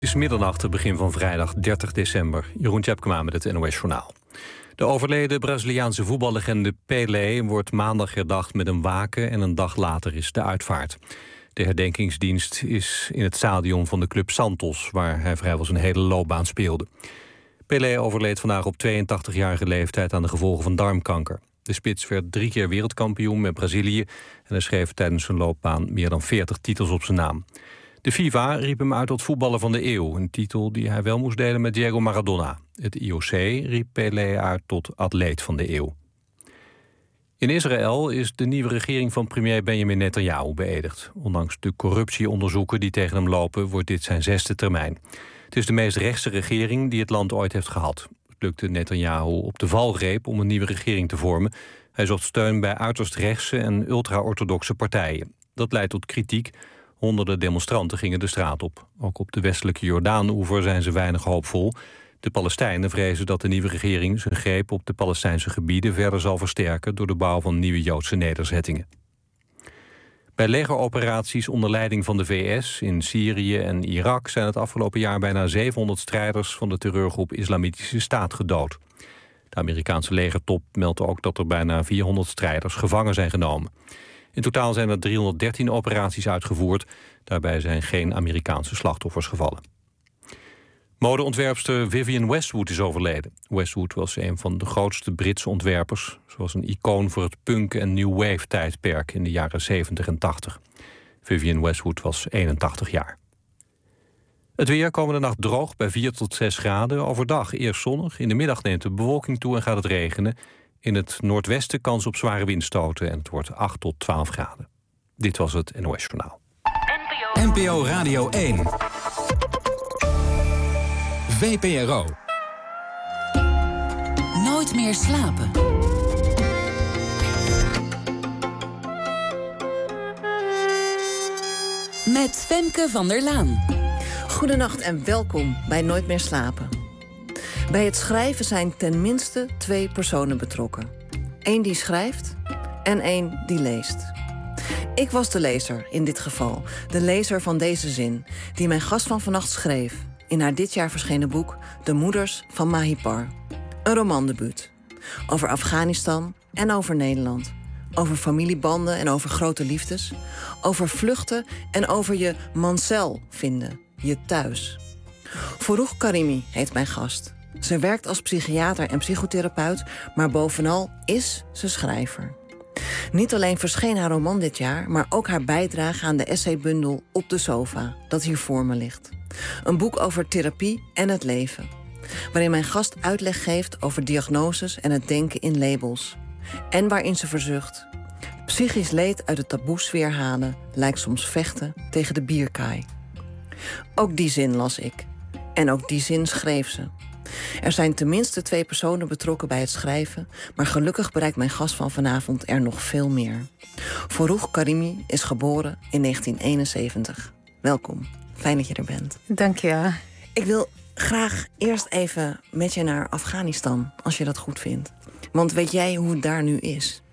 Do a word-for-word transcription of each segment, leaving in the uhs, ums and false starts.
Het is middernacht, het begin van vrijdag dertig december. Jeroen Tjepkema met het N O S-journaal. De overleden Braziliaanse voetballegende Pelé wordt maandag herdacht met een waken en een dag later is de uitvaart. De herdenkingsdienst is in het stadion van de club Santos, waar hij vrijwel zijn hele loopbaan speelde. Pelé overleed vandaag op tweeëntachtigjarige leeftijd aan de gevolgen van darmkanker. De spits werd drie keer wereldkampioen met Brazilië en hij schreef tijdens zijn loopbaan meer dan veertig titels op zijn naam. De FIFA riep hem uit tot voetballer van de eeuw, een titel die hij wel moest delen met Diego Maradona. Het I O C riep Pelé uit tot atleet van de eeuw. In Israël is de nieuwe regering van premier Benjamin Netanyahu beëdigd. Ondanks de corruptieonderzoeken die tegen hem lopen, wordt dit zijn zesde termijn. Het is de meest rechtse regering die het land ooit heeft gehad. Het lukte Netanyahu op de valreep om een nieuwe regering te vormen. Hij zocht steun bij uiterst rechtse en ultra-orthodoxe partijen. Dat leidt tot kritiek. Honderden demonstranten gingen de straat op. Ook op de westelijke Jordaan-oever zijn ze weinig hoopvol. De Palestijnen vrezen dat de nieuwe regering zijn greep op de Palestijnse gebieden verder zal versterken door de bouw van nieuwe Joodse nederzettingen. Bij legeroperaties onder leiding van de V S in Syrië en Irak zijn het afgelopen jaar bijna zevenhonderd strijders van de terreurgroep Islamitische Staat gedood. De Amerikaanse legertop meldt ook dat er bijna vierhonderd strijders gevangen zijn genomen. In totaal zijn er driehonderddertien operaties uitgevoerd. Daarbij zijn geen Amerikaanse slachtoffers gevallen. Modeontwerpster Vivienne Westwood is overleden. Westwood was een van de grootste Britse ontwerpers. Ze was een icoon voor het punk- en new wave tijdperk in de jaren zeventig en tachtig. Vivienne Westwood was eenentachtig jaar. Het weer komende nacht droog bij vier tot zes graden. Overdag eerst zonnig. In de middag neemt de bewolking toe en gaat het regenen. In het noordwesten kans op zware windstoten en het wordt acht tot twaalf graden. Dit was het N O S-journaal. N P O Radio één. V P R O. Nooit meer slapen. Met Femke van der Laan. Goedenacht en welkom bij Nooit meer slapen. Bij het schrijven zijn ten minste twee personen betrokken. Eén die schrijft en één die leest. Ik was de lezer in dit geval. De lezer van deze zin, die mijn gast van vannacht schreef in haar dit jaar verschenen boek De Moeders van Mahipar. Een romandebuut. Over Afghanistan en over Nederland. Over familiebanden en over grote liefdes. Over vluchten en over je mancel vinden, je thuis. Forough Karimi heet mijn gast. Ze werkt als psychiater en psychotherapeut, maar bovenal is ze schrijver. Niet alleen verscheen haar roman dit jaar, maar ook haar bijdrage aan de essaybundel Op de sofa, dat hier voor me ligt. Een boek over therapie en het leven, waarin mijn gast uitleg geeft over diagnoses en het denken in labels. En waarin ze verzucht: psychisch leed uit de taboesfeer halen lijkt soms vechten tegen de bierkaai. Ook die zin las ik. En ook die zin schreef ze. Er zijn tenminste twee personen betrokken bij het schrijven, maar gelukkig bereikt mijn gast van vanavond er nog veel meer. Forough Karimi is geboren in negentien eenenzeventig. Welkom, fijn dat je er bent. Dank je wel. Ik wil graag eerst even met je naar Afghanistan, als je dat goed vindt. Want weet jij hoe het daar nu is?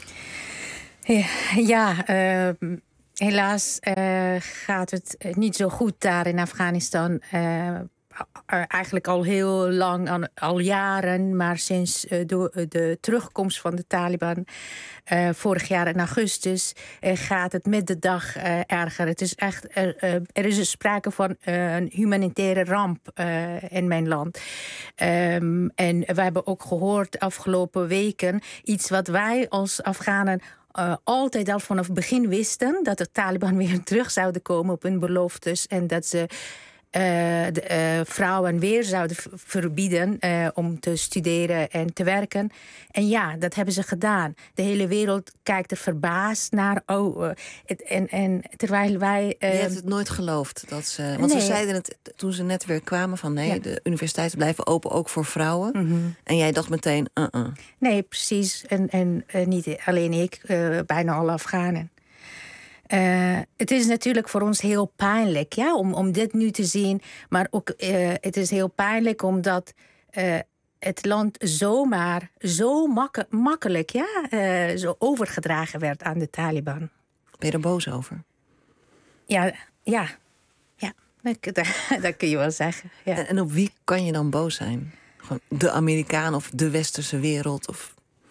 Ja, ja uh, helaas uh, gaat het niet zo goed daar in Afghanistan. Uh, Eigenlijk al heel lang, al jaren, maar sinds de, de terugkomst van de Taliban uh, vorig jaar in augustus uh, gaat het met de dag uh, erger. Het is echt, er, uh, er is dus sprake van uh, een humanitaire ramp uh, in mijn land. Um, en we hebben ook gehoord afgelopen weken iets wat wij als Afghanen Uh, altijd al vanaf het begin wisten, dat de Taliban weer terug zouden komen op hun beloftes en dat ze Uh, de uh, vrouwen weer zouden v- verbieden uh, om te studeren en te werken. En ja, dat hebben ze gedaan. De hele wereld kijkt er verbaasd naar. Oh, uh, het, en, en terwijl wij... Uh, Je hebt het nooit geloofd. Dat ze, want nee. ze zeiden het toen ze net weer kwamen van nee, Ja. de universiteiten blijven open ook voor vrouwen. Mm-hmm. En jij dacht meteen, uh-uh. Nee, precies. En, en uh, niet alleen ik, uh, bijna alle Afghanen. Uh, het is natuurlijk voor ons heel pijnlijk, ja, om, om dit nu te zien. Maar ook, uh, het is heel pijnlijk omdat uh, het land zomaar zo mak- makkelijk ja, uh, zo overgedragen werd aan de Taliban. Ben je er boos over? Ja, ja, ja. dat, dat kun je wel zeggen. Ja. En, en op wie kan je dan boos zijn? Gewoon de Amerikaan of de westerse wereld? Of...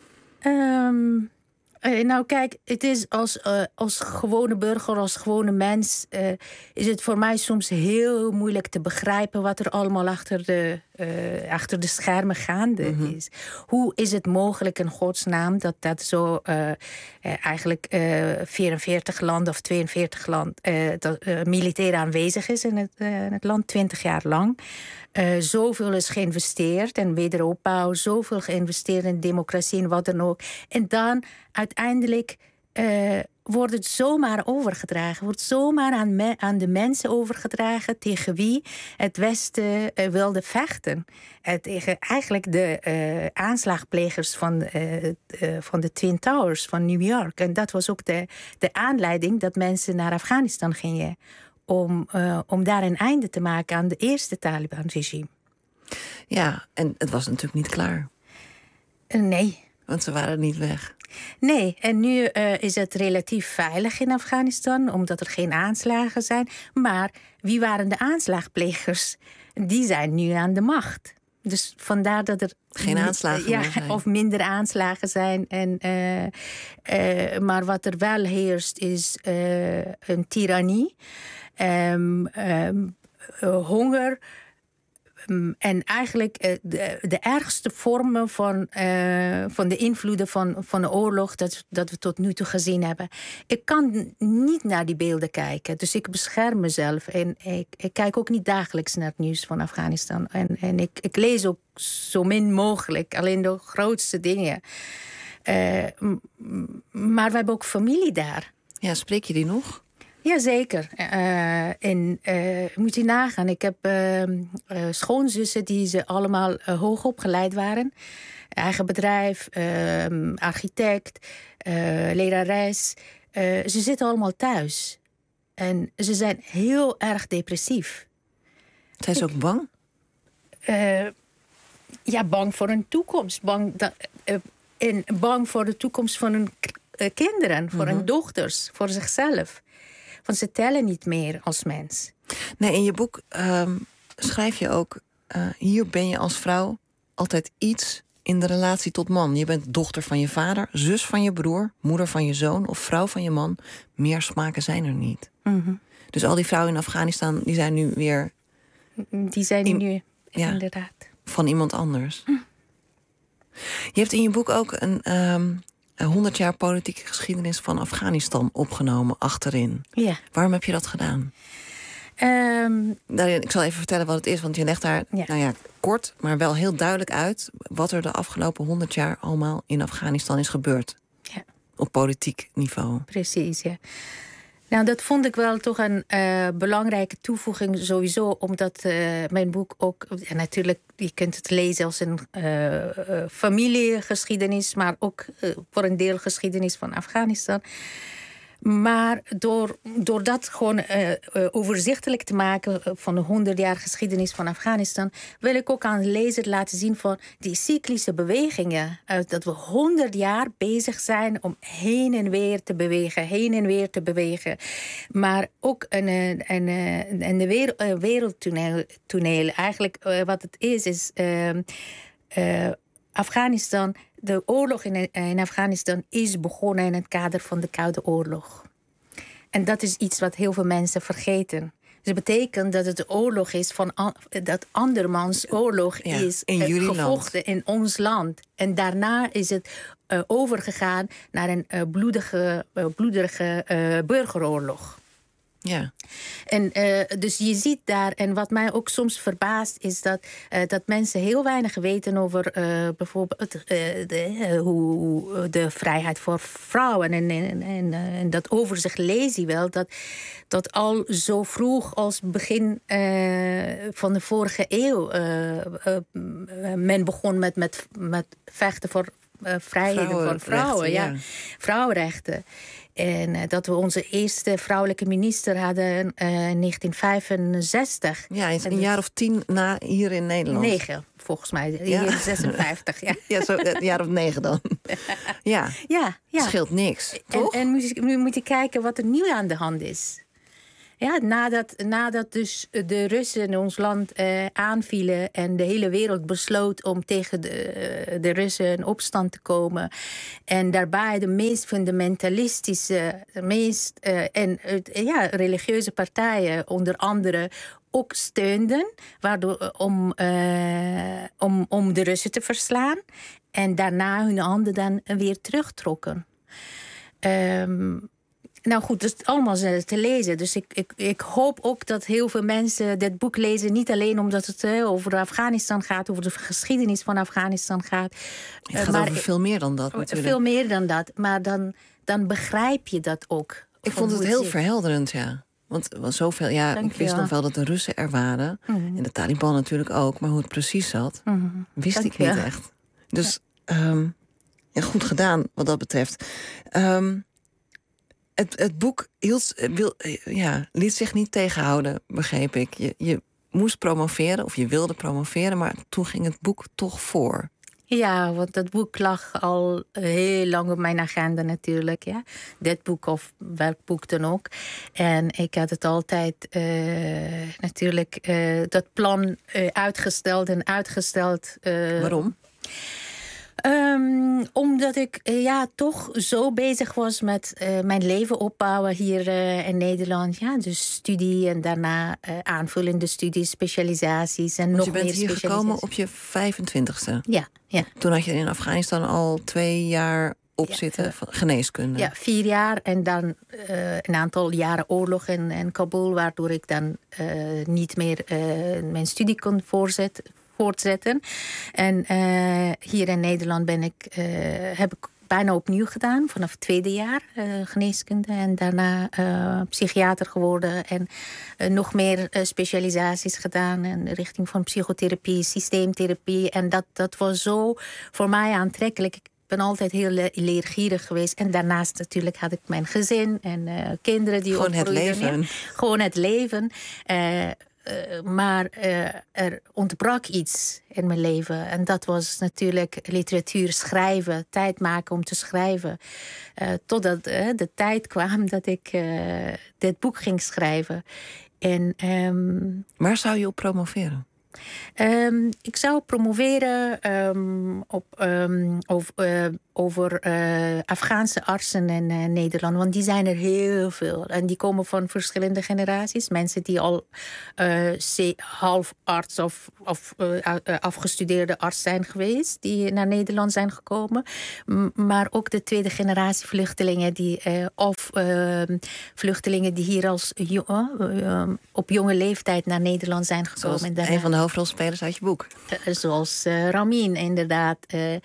Um, uh, nou kijk, het is als, uh, als gewone burger, als gewone mens... Uh, is het voor mij soms heel moeilijk te begrijpen... wat er allemaal achter de, uh, achter de schermen gaande mm-hmm. is. Hoe is het mogelijk in godsnaam dat dat zo... Uh, uh, eigenlijk uh, vierenveertig landen of tweeënveertig landen... Uh, dat, uh, militair aanwezig is in het, uh, in het land, twintig jaar lang... Uh, zoveel is geïnvesteerd in wederopbouw, zoveel geïnvesteerd in democratie en wat dan ook. En dan uiteindelijk uh, wordt het zomaar overgedragen, wordt zomaar aan, me, aan de mensen overgedragen tegen wie het Westen uh, wilde vechten. Uh, tegen eigenlijk de uh, aanslagplegers van, uh, uh, van de Twin Towers van New York. En dat was ook de, de aanleiding dat mensen naar Afghanistan gingen. Om, uh, om daar een einde te maken aan de eerste Taliban-regime. Ja, en het was natuurlijk niet klaar. Uh, nee. Want ze waren niet weg. Nee, en nu uh, is het relatief veilig in Afghanistan... omdat er geen aanslagen zijn. Maar wie waren de aanslagplegers? Die zijn nu aan de macht. Dus vandaar dat er... Geen aanslagen ja, meer zijn. Of minder aanslagen zijn. En, uh, uh, maar wat er wel heerst is uh, een tirannie... Um, um, uh, honger um, en eigenlijk uh, de, de ergste vormen van, uh, van de invloeden van, van de oorlog dat, dat we tot nu toe gezien hebben. Ik kan niet naar die beelden kijken, dus ik bescherm mezelf en ik, ik kijk ook niet dagelijks naar het nieuws van Afghanistan. En, en ik, ik lees ook zo min mogelijk, alleen de grootste dingen. Uh, m- maar we hebben ook familie daar. Ja, spreek je die nog? Jazeker. Uh, en uh, moet je nagaan, ik heb uh, uh, schoonzussen die ze allemaal uh, hoog opgeleid waren. Eigen bedrijf, uh, architect, uh, lerares. Uh, ze zitten allemaal thuis. En ze zijn heel erg depressief. Zijn ze ook bang? Uh, ja, bang voor hun toekomst. Bang, da, uh, en bang voor de toekomst van hun uh, kinderen, voor mm-hmm. hun dochters, voor zichzelf. Want ze tellen niet meer als mens. Nee, in je boek um, schrijf je ook... Uh, hier ben je als vrouw altijd iets in de relatie tot man. Je bent dochter van je vader, zus van je broer... moeder van je zoon of vrouw van je man. Meer smaken zijn er niet. Mm-hmm. Dus al die vrouwen in Afghanistan, die zijn nu weer... Die zijn in, nu, ja, inderdaad. Van iemand anders. Mm. Je hebt in je boek ook een... Um, honderd jaar politieke geschiedenis van Afghanistan opgenomen achterin. Ja. Waarom heb je dat gedaan? Um, nou, ik zal even vertellen wat het is, want je legt daar ja. Nou ja, kort, maar wel heel duidelijk uit wat er de afgelopen honderd jaar allemaal in Afghanistan is gebeurd. Ja. Op politiek niveau. Precies, ja. Nou, dat vond ik wel toch een uh, belangrijke toevoeging sowieso, omdat uh, mijn boek ook, en natuurlijk, je kunt het lezen als een uh, uh, familiegeschiedenis, maar ook uh, voor een deel geschiedenis van Afghanistan. Maar door, door dat gewoon uh, uh, overzichtelijk te maken van de honderd jaar geschiedenis van Afghanistan, wil ik ook aan de lezer laten zien van die cyclische bewegingen. Uh, dat we honderd jaar bezig zijn om heen en weer te bewegen, heen en weer te bewegen. Maar ook een, een, een, een wereld, wereldtoneel. Toneel. Eigenlijk uh, wat het is, is uh, uh, Afghanistan. De oorlog in, in Afghanistan is begonnen in het kader van de Koude Oorlog. En dat is iets wat heel veel mensen vergeten. Dus dat betekent dat het de oorlog is van dat andermans oorlog ja, is in gevochten land. In ons land. En daarna is het uh, overgegaan naar een uh, bloedige, uh, bloedige uh, burgeroorlog. Ja. En uh, dus je ziet daar, en wat mij ook soms verbaast, is dat, uh, dat mensen heel weinig weten over uh, bijvoorbeeld uh, de, uh, hoe de vrijheid voor vrouwen. En, en, en, en dat overzicht lees je wel, dat, dat al zo vroeg als begin uh, van de vorige eeuw uh, uh, men begon met, met, met vechten voor uh, vrijheden voor vrouwen. Ja. Ja. Vrouwenrechten. En uh, dat we onze eerste vrouwelijke minister hadden uh, in negentien vijfenzestig. Ja, een dus jaar of tien na hier in Nederland. Negen, volgens mij. Hier ja. in zesenvijftig, ja. Ja, zo, een jaar of negen dan. Ja, ja, ja. Scheelt niks, toch? En, en nu moet je kijken wat er nu aan de hand is. Ja, nadat, nadat dus de Russen ons land uh, aanvielen en de hele wereld besloot om tegen de, de Russen in opstand te komen. En daarbij de meest fundamentalistische, de meest uh, en uh, ja, religieuze partijen onder andere ook steunden, waardoor, om, uh, om, om de Russen te verslaan. En daarna hun handen dan weer terugtrokken. Um, Nou goed, dat is allemaal te lezen. Dus ik, ik, ik hoop ook dat heel veel mensen dit boek lezen. Niet alleen omdat het uh, over Afghanistan gaat, over de geschiedenis van Afghanistan gaat. Het gaat uh, maar over veel meer dan dat natuurlijk. Veel meer dan dat, maar dan, dan begrijp je dat ook. Ik vond het heel zit. verhelderend, ja. Want, want zoveel, ja, Dank ik wist nog wel dat de Russen er waren. Mm-hmm. En de Taliban natuurlijk ook. Maar hoe het precies zat, mm-hmm. wist Dank ik niet ja. echt. Dus ja. Um, ja, goed gedaan wat dat betreft. Um, Het, het boek hield, wil, ja, liet zich niet tegenhouden, begreep ik. Je, je moest promoveren, of je wilde promoveren, maar toen ging het boek toch voor. Ja, want dat boek lag al heel lang op mijn agenda natuurlijk. Ja. Dit boek of welk boek dan ook. En ik had het altijd uh, natuurlijk uh, dat plan uh, uitgesteld en uitgesteld. Uh, Waarom? Um, omdat ik uh, ja, toch zo bezig was met uh, mijn leven opbouwen hier uh, in Nederland. Ja, dus studie en daarna uh, aanvullende studies, specialisaties en Want nog meer specialisaties. Je bent hier gekomen op je vijfentwintigste. Ja, ja. Toen had je in Afghanistan al twee jaar op ja, zitten van geneeskunde. Ja, vier jaar en dan uh, een aantal jaren oorlog in, in Kabul, waardoor ik dan uh, niet meer uh, mijn studie kon voorzetten. voortzetten. En uh, hier in Nederland ben ik, uh, heb ik bijna opnieuw gedaan. Vanaf het tweede jaar uh, geneeskunde. En daarna uh, psychiater geworden. En uh, nog meer uh, specialisaties gedaan. In de richting van psychotherapie, systeemtherapie. En dat, dat was zo voor mij aantrekkelijk. Ik ben altijd heel le- leergierig geweest. En daarnaast natuurlijk had ik mijn gezin en uh, kinderen die Gewoon het leven. Ja. Gewoon het leven. Uh, Uh, maar uh, er ontbrak iets in mijn leven. En dat was natuurlijk literatuur, schrijven, tijd maken om te schrijven. Uh, totdat uh, de tijd kwam dat ik uh, dit boek ging schrijven. En, um, Waar zou je op promoveren? Um, ik zou promoveren um, op, um, over, uh, over uh, Afghaanse artsen in uh, Nederland. Want die zijn er heel veel. En die komen van verschillende generaties. Mensen die al uh, half arts of, of uh, afgestudeerde arts zijn geweest. Die naar Nederland zijn gekomen. M- maar ook de tweede generatie vluchtelingen. Die, uh, of uh, vluchtelingen die hier als jo- uh, op jonge leeftijd naar Nederland zijn gekomen. Zoals daarna, een van de hoofdrolspelers uit je boek. Uh, zoals uh, Ramin, inderdaad. Uh,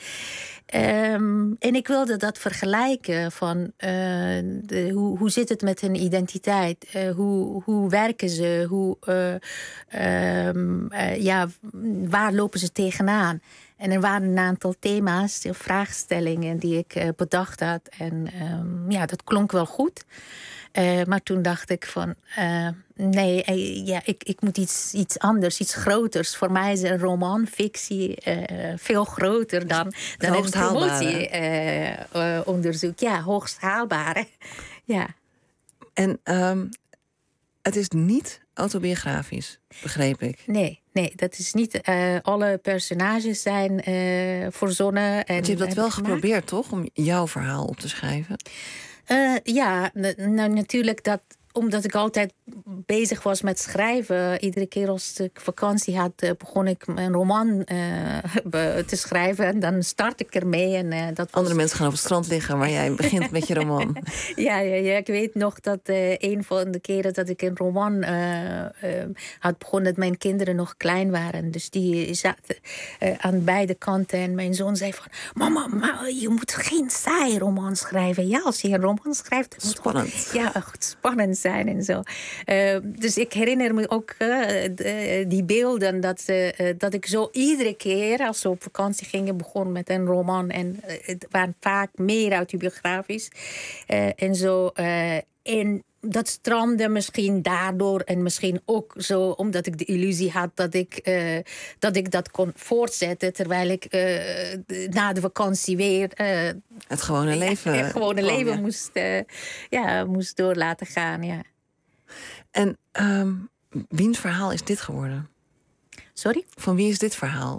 Um, en ik wilde dat vergelijken van uh, de, hoe, hoe zit het met hun identiteit? Uh, hoe, hoe werken ze? Hoe, uh, um, uh, ja, waar lopen ze tegenaan? En er waren een aantal thema's, vraagstellingen die ik uh, bedacht had. En um, ja, dat klonk wel goed. Uh, maar toen dacht ik van, uh, nee, uh, ja, ik, ik moet iets, iets anders, iets groters. Voor mij is een roman, fictie, uh, veel groter dan, dan een promotieonderzoek. Uh, uh, ja, hoogst haalbare. Ja. En um, het is niet autobiografisch, begreep ik. Nee, nee, dat is niet. Uh, alle personages zijn uh, verzonnen. En, Want je hebt dat wel gemaakt. geprobeerd, toch? Om jouw verhaal op te schrijven? Uh, ja, nou natuurlijk dat, omdat ik altijd bezig was met schrijven. Iedere keer als ik vakantie had, begon ik een roman uh, te schrijven. En dan start ik ermee. En, uh, dat was... Andere mensen gaan op het strand liggen, maar jij begint met je roman. ja, ja, ja, ik weet nog dat uh, een van de keren dat ik een roman uh, uh, had begonnen, dat mijn kinderen nog klein waren. Dus die zaten uh, aan beide kanten. En mijn zoon zei van, mama, mama je moet geen saai roman schrijven. Ja, als je een roman schrijft, het moet spannend. Gewoon, ja, echt spannend zijn en zo. Uh, dus ik herinner me ook uh, de, die beelden dat, uh, dat ik zo iedere keer als we op vakantie gingen begon met een roman en uh, het waren vaak meer autobiografisch uh, en zo. Uh, en dat strandde misschien daardoor en misschien ook zo omdat ik de illusie had dat ik, uh, dat, ik dat kon voortzetten terwijl ik uh, na de vakantie weer uh, het gewone leven, ja, het gewone leven ja. moest, uh, ja, moest door laten gaan. Ja. En um, wiens verhaal is dit geworden? Sorry? Van wie is dit verhaal?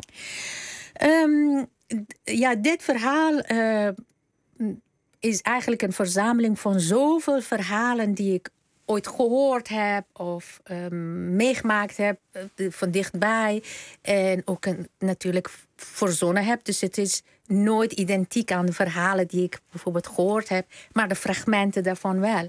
Um, ja, dit verhaal uh, is eigenlijk een verzameling van zoveel verhalen die ik ooit gehoord heb of um, meegemaakt heb uh, van dichtbij. En ook een, natuurlijk verzonnen heb. Dus het is nooit identiek aan de verhalen die ik bijvoorbeeld gehoord heb, maar de fragmenten daarvan wel.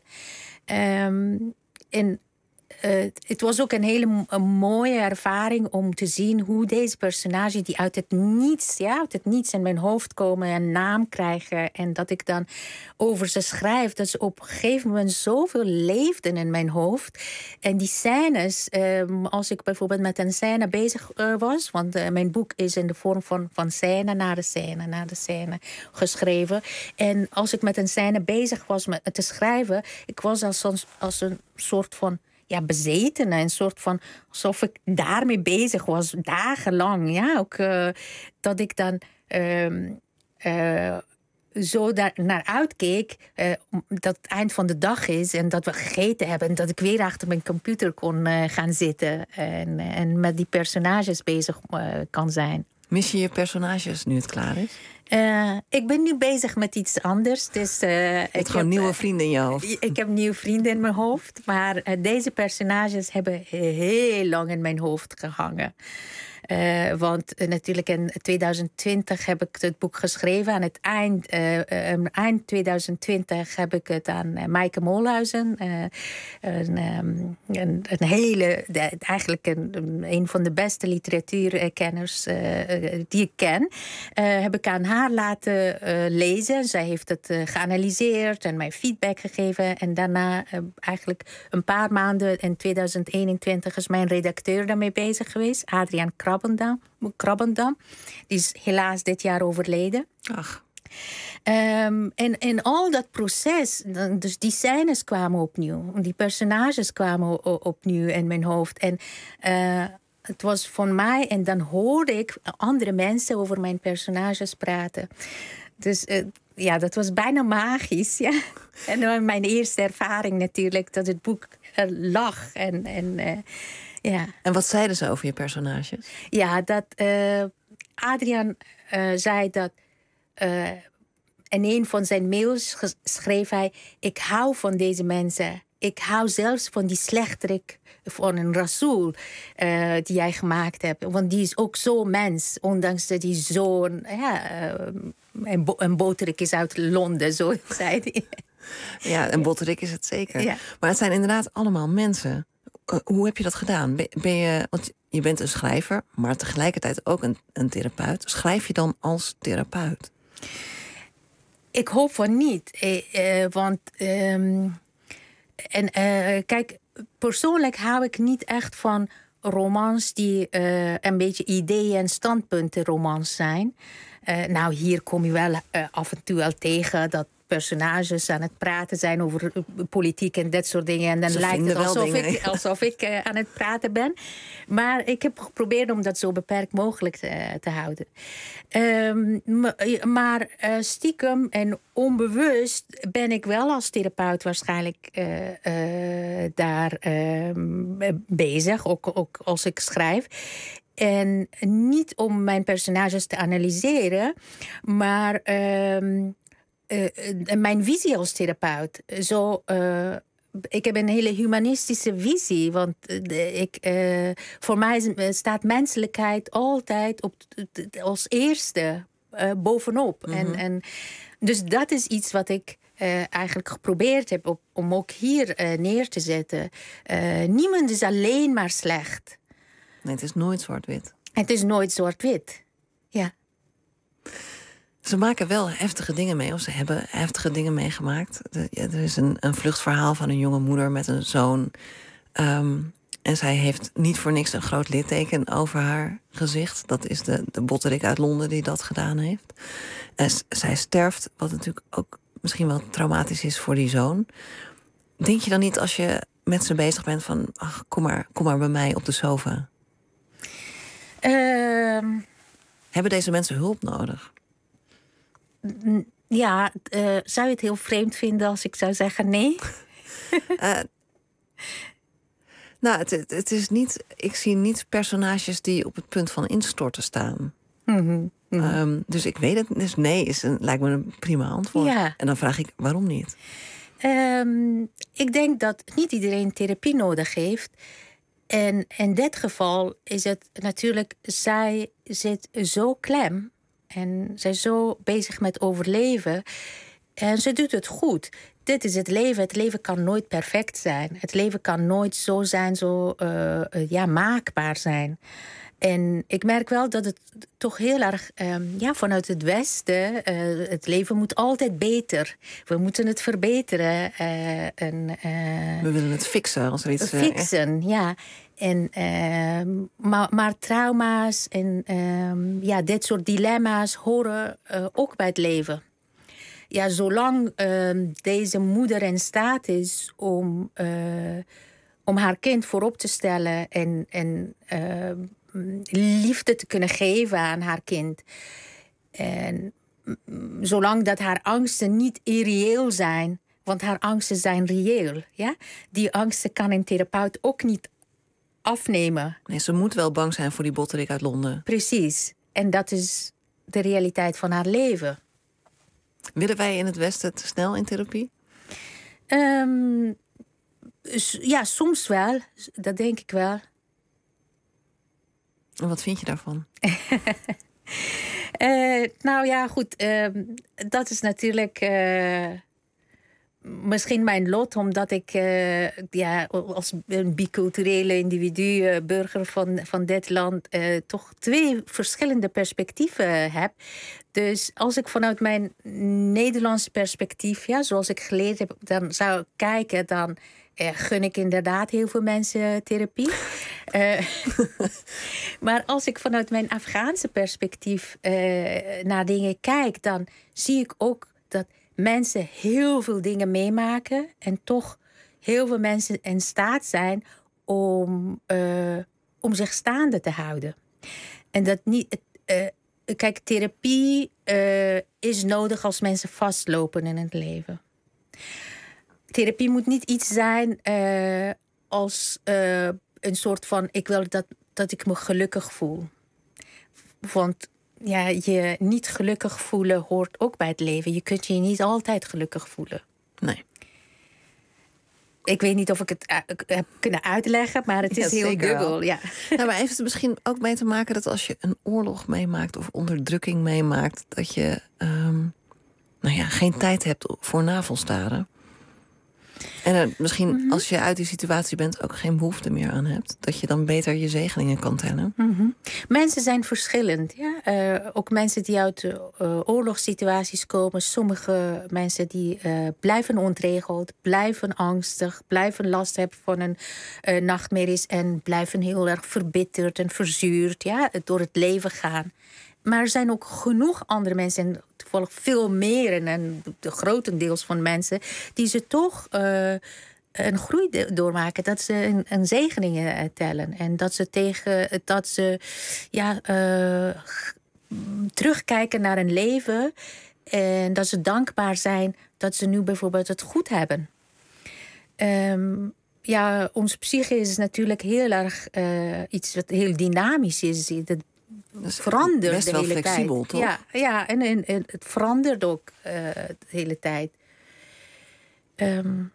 Um, en Uh, het was ook een hele een mooie ervaring om te zien hoe deze personages die uit het niets, ja, uit het niets in mijn hoofd komen, een naam krijgen en dat ik dan over ze schrijf. Dat ze op een gegeven moment zoveel leefden in mijn hoofd. En die scènes, uh, als ik bijvoorbeeld met een scène bezig uh, was, want uh, mijn boek is in de vorm van, van scène naar de scène, naar de scène geschreven. En als ik met een scène bezig was met, te schrijven, ik was als, als een soort van ja, bezeten. Een soort van alsof ik daarmee bezig was, dagenlang. Ja, ook uh, dat ik dan uh, uh, zo daar naar uitkeek uh, dat het eind van de dag is en dat we gegeten hebben en dat ik weer achter mijn computer kon uh, gaan zitten en, en met die personages bezig uh, kan zijn. Mis je je personages nu het klaar is? Uh, ik ben nu bezig met iets anders. Dus, uh, je hebt gewoon heb, nieuwe vrienden in je hoofd. Ik heb nieuwe vrienden in mijn hoofd. Maar uh, deze personages hebben heel lang in mijn hoofd gehangen. Uh, want uh, natuurlijk in twintig twintig heb ik het boek geschreven. Aan het eind, uh, uh, eind twintig twintig heb ik het aan uh, Maaike Molhuizen. Uh, een, um, een, een hele, de, eigenlijk een, een van de beste literatuurkenners uh, uh, die ik ken. Uh, heb ik aan haar laten uh, lezen. Zij heeft het uh, geanalyseerd en mij feedback gegeven. En daarna uh, eigenlijk een paar maanden in twintig eenentwintig is mijn redacteur daarmee bezig geweest. Adriaan Krabbendam. Krabbendam. Die is helaas dit jaar overleden. Ach. Um, en, en al dat proces, dus die scènes kwamen opnieuw. Die personages kwamen opnieuw in mijn hoofd. En uh, het was van mij, en dan hoorde ik andere mensen over mijn personages praten. Dus uh, ja, dat was bijna magisch. Ja. En uh, mijn eerste ervaring natuurlijk, dat het boek er lag. En, en, uh, ja. En wat zeiden ze over je personages? Ja, dat uh, Adriaan uh, zei dat Uh, in een van zijn mails schreef hij: ik hou van deze mensen. Ik hou zelfs van die slechterik van een Rasool uh, die jij gemaakt hebt. Want die is ook zo mens. Ondanks dat hij zo'n ja, uh, een, bo- een boterik is uit Londen, zo zei hij. Ja, een boterik is het zeker. Ja. Maar het zijn inderdaad allemaal mensen. Uh, hoe heb je dat gedaan? Ben, ben je, want je bent een schrijver, maar tegelijkertijd ook een, een therapeut. Schrijf je dan als therapeut? Ik hoop van niet. Eh, eh, want um, en, uh, kijk, persoonlijk hou ik niet echt van romans die uh, een beetje ideeën en standpunten romans zijn. Uh, nou, hier kom je wel uh, af en toe wel tegen dat personages aan het praten zijn over politiek en dat soort dingen. En dan Ze lijkt het alsof dingen, ik, alsof ik uh, aan het praten ben. Maar ik heb geprobeerd om dat zo beperkt mogelijk te, te houden. Um, maar uh, stiekem en onbewust ben ik wel als therapeut waarschijnlijk uh, uh, daar uh, bezig, ook, ook als ik schrijf. En niet om mijn personages te analyseren, maar Uh, Uh, mijn visie als therapeut. Zo, uh, ik heb een hele humanistische visie. Want uh, ik, uh, voor mij staat menselijkheid altijd op, als eerste uh, bovenop. Mm-hmm. En, en, dus dat is iets wat ik uh, eigenlijk geprobeerd heb op, om ook hier uh, neer te zetten. Uh, niemand is alleen maar slecht. Nee, het is nooit zwart-wit. Het is nooit zwart-wit, ja. Ze maken wel heftige dingen mee, of ze hebben heftige dingen meegemaakt. Er is een, een vluchtverhaal van een jonge moeder met een zoon. Um, en zij heeft niet voor niks een groot litteken over haar gezicht. Dat is de, de botterik uit Londen die dat gedaan heeft. En s- zij sterft, wat natuurlijk ook misschien wel traumatisch is voor die zoon. Denk je dan niet als je met ze bezig bent van, ach, kom maar, kom maar bij mij op de sofa? Uh... Hebben deze mensen hulp nodig? Ja, uh, zou je het heel vreemd vinden als ik zou zeggen nee? uh, Nou, het, het, het is niet. Ik zie niet personages die op het punt van instorten staan. Mm-hmm. Mm-hmm. Um, dus ik weet het. Dus nee, is een, lijkt me een prima antwoord. Ja. En dan vraag ik waarom niet? Um, ik denk dat niet iedereen therapie nodig heeft. En in dit geval is het natuurlijk, zij zit zo klem en zij is zo bezig met overleven. En ze doet het goed. Dit is het leven. Het leven kan nooit perfect zijn. Het leven kan nooit zo zijn, zo uh, ja, maakbaar zijn. En ik merk wel dat het toch heel erg um, ja, vanuit het Westen, uh, het leven moet altijd beter. We moeten het verbeteren. Uh, en, uh, We willen het fixen als er iets... Fixen, uh, ja. En, uh, maar, maar trauma's en uh, ja, dit soort dilemma's horen uh, ook bij het leven. Ja, zolang uh, deze moeder in staat is om, uh, om haar kind voorop te stellen en, en uh, liefde te kunnen geven aan haar kind. En zolang dat haar angsten niet irreëel zijn, want haar angsten zijn reëel. Ja? Die angsten kan een therapeut ook niet afnemen. Nee, ze moet wel bang zijn voor die botterik uit Londen. Precies. En dat is de realiteit van haar leven. Willen wij in het Westen te snel in therapie? Um, ja, soms wel. Dat denk ik wel. En wat vind je daarvan? uh, nou ja, goed. Uh, dat is natuurlijk uh, misschien mijn lot, omdat ik uh, ja, als een biculturele individu, uh, burger van, van dit land, uh, toch twee verschillende perspectieven heb. Dus als ik vanuit mijn Nederlandse perspectief, ja, zoals ik geleerd heb, dan zou ik kijken, dan eh, gun ik inderdaad heel veel mensen therapie. uh, maar als ik vanuit mijn Afghaanse perspectief uh, naar dingen kijk, dan zie ik ook dat mensen heel veel dingen meemaken en toch heel veel mensen in staat zijn om, uh, om zich staande te houden. En dat niet... Uh, Kijk, therapie uh, is nodig als mensen vastlopen in het leven. Therapie moet niet iets zijn uh, als uh, een soort van... ik wil dat, dat ik me gelukkig voel. Want ja, je niet gelukkig voelen hoort ook bij het leven. Je kunt je niet altijd gelukkig voelen. Nee. Ik weet niet of ik het heb kunnen uitleggen, maar het is ja, heel dubbel. Ja. Nou, maar heeft het misschien ook mee te maken dat als je een oorlog meemaakt of onderdrukking meemaakt, dat je um, nou ja, geen tijd hebt voor navelstaren? En er misschien mm-hmm. als je uit die situatie bent ook geen behoefte meer aan hebt. Dat je dan beter je zegeningen kan tellen. Mm-hmm. Mensen zijn verschillend. Ja? Uh, ook mensen die uit uh, oorlogssituaties komen. Sommige mensen die uh, blijven ontregeld, blijven angstig, blijven last hebben van een uh, nachtmerries en blijven heel erg verbitterd en verzuurd, ja? Door het leven gaan. Maar er zijn ook genoeg andere mensen, en toevallig veel meer, en de grotendeels van mensen, die ze toch uh, een groei doormaken. Dat ze een, een zegeningen tellen. En dat ze tegen dat ze ja, uh, terugkijken naar een leven. En dat ze dankbaar zijn dat ze nu bijvoorbeeld het goed hebben. Um, ja, onze psyche is natuurlijk heel erg uh, iets wat heel dynamisch is. Dat Dat verandert best de wel hele flexibel, tijd. toch? Ja, ja en, en, en het verandert ook uh, de hele tijd. Um.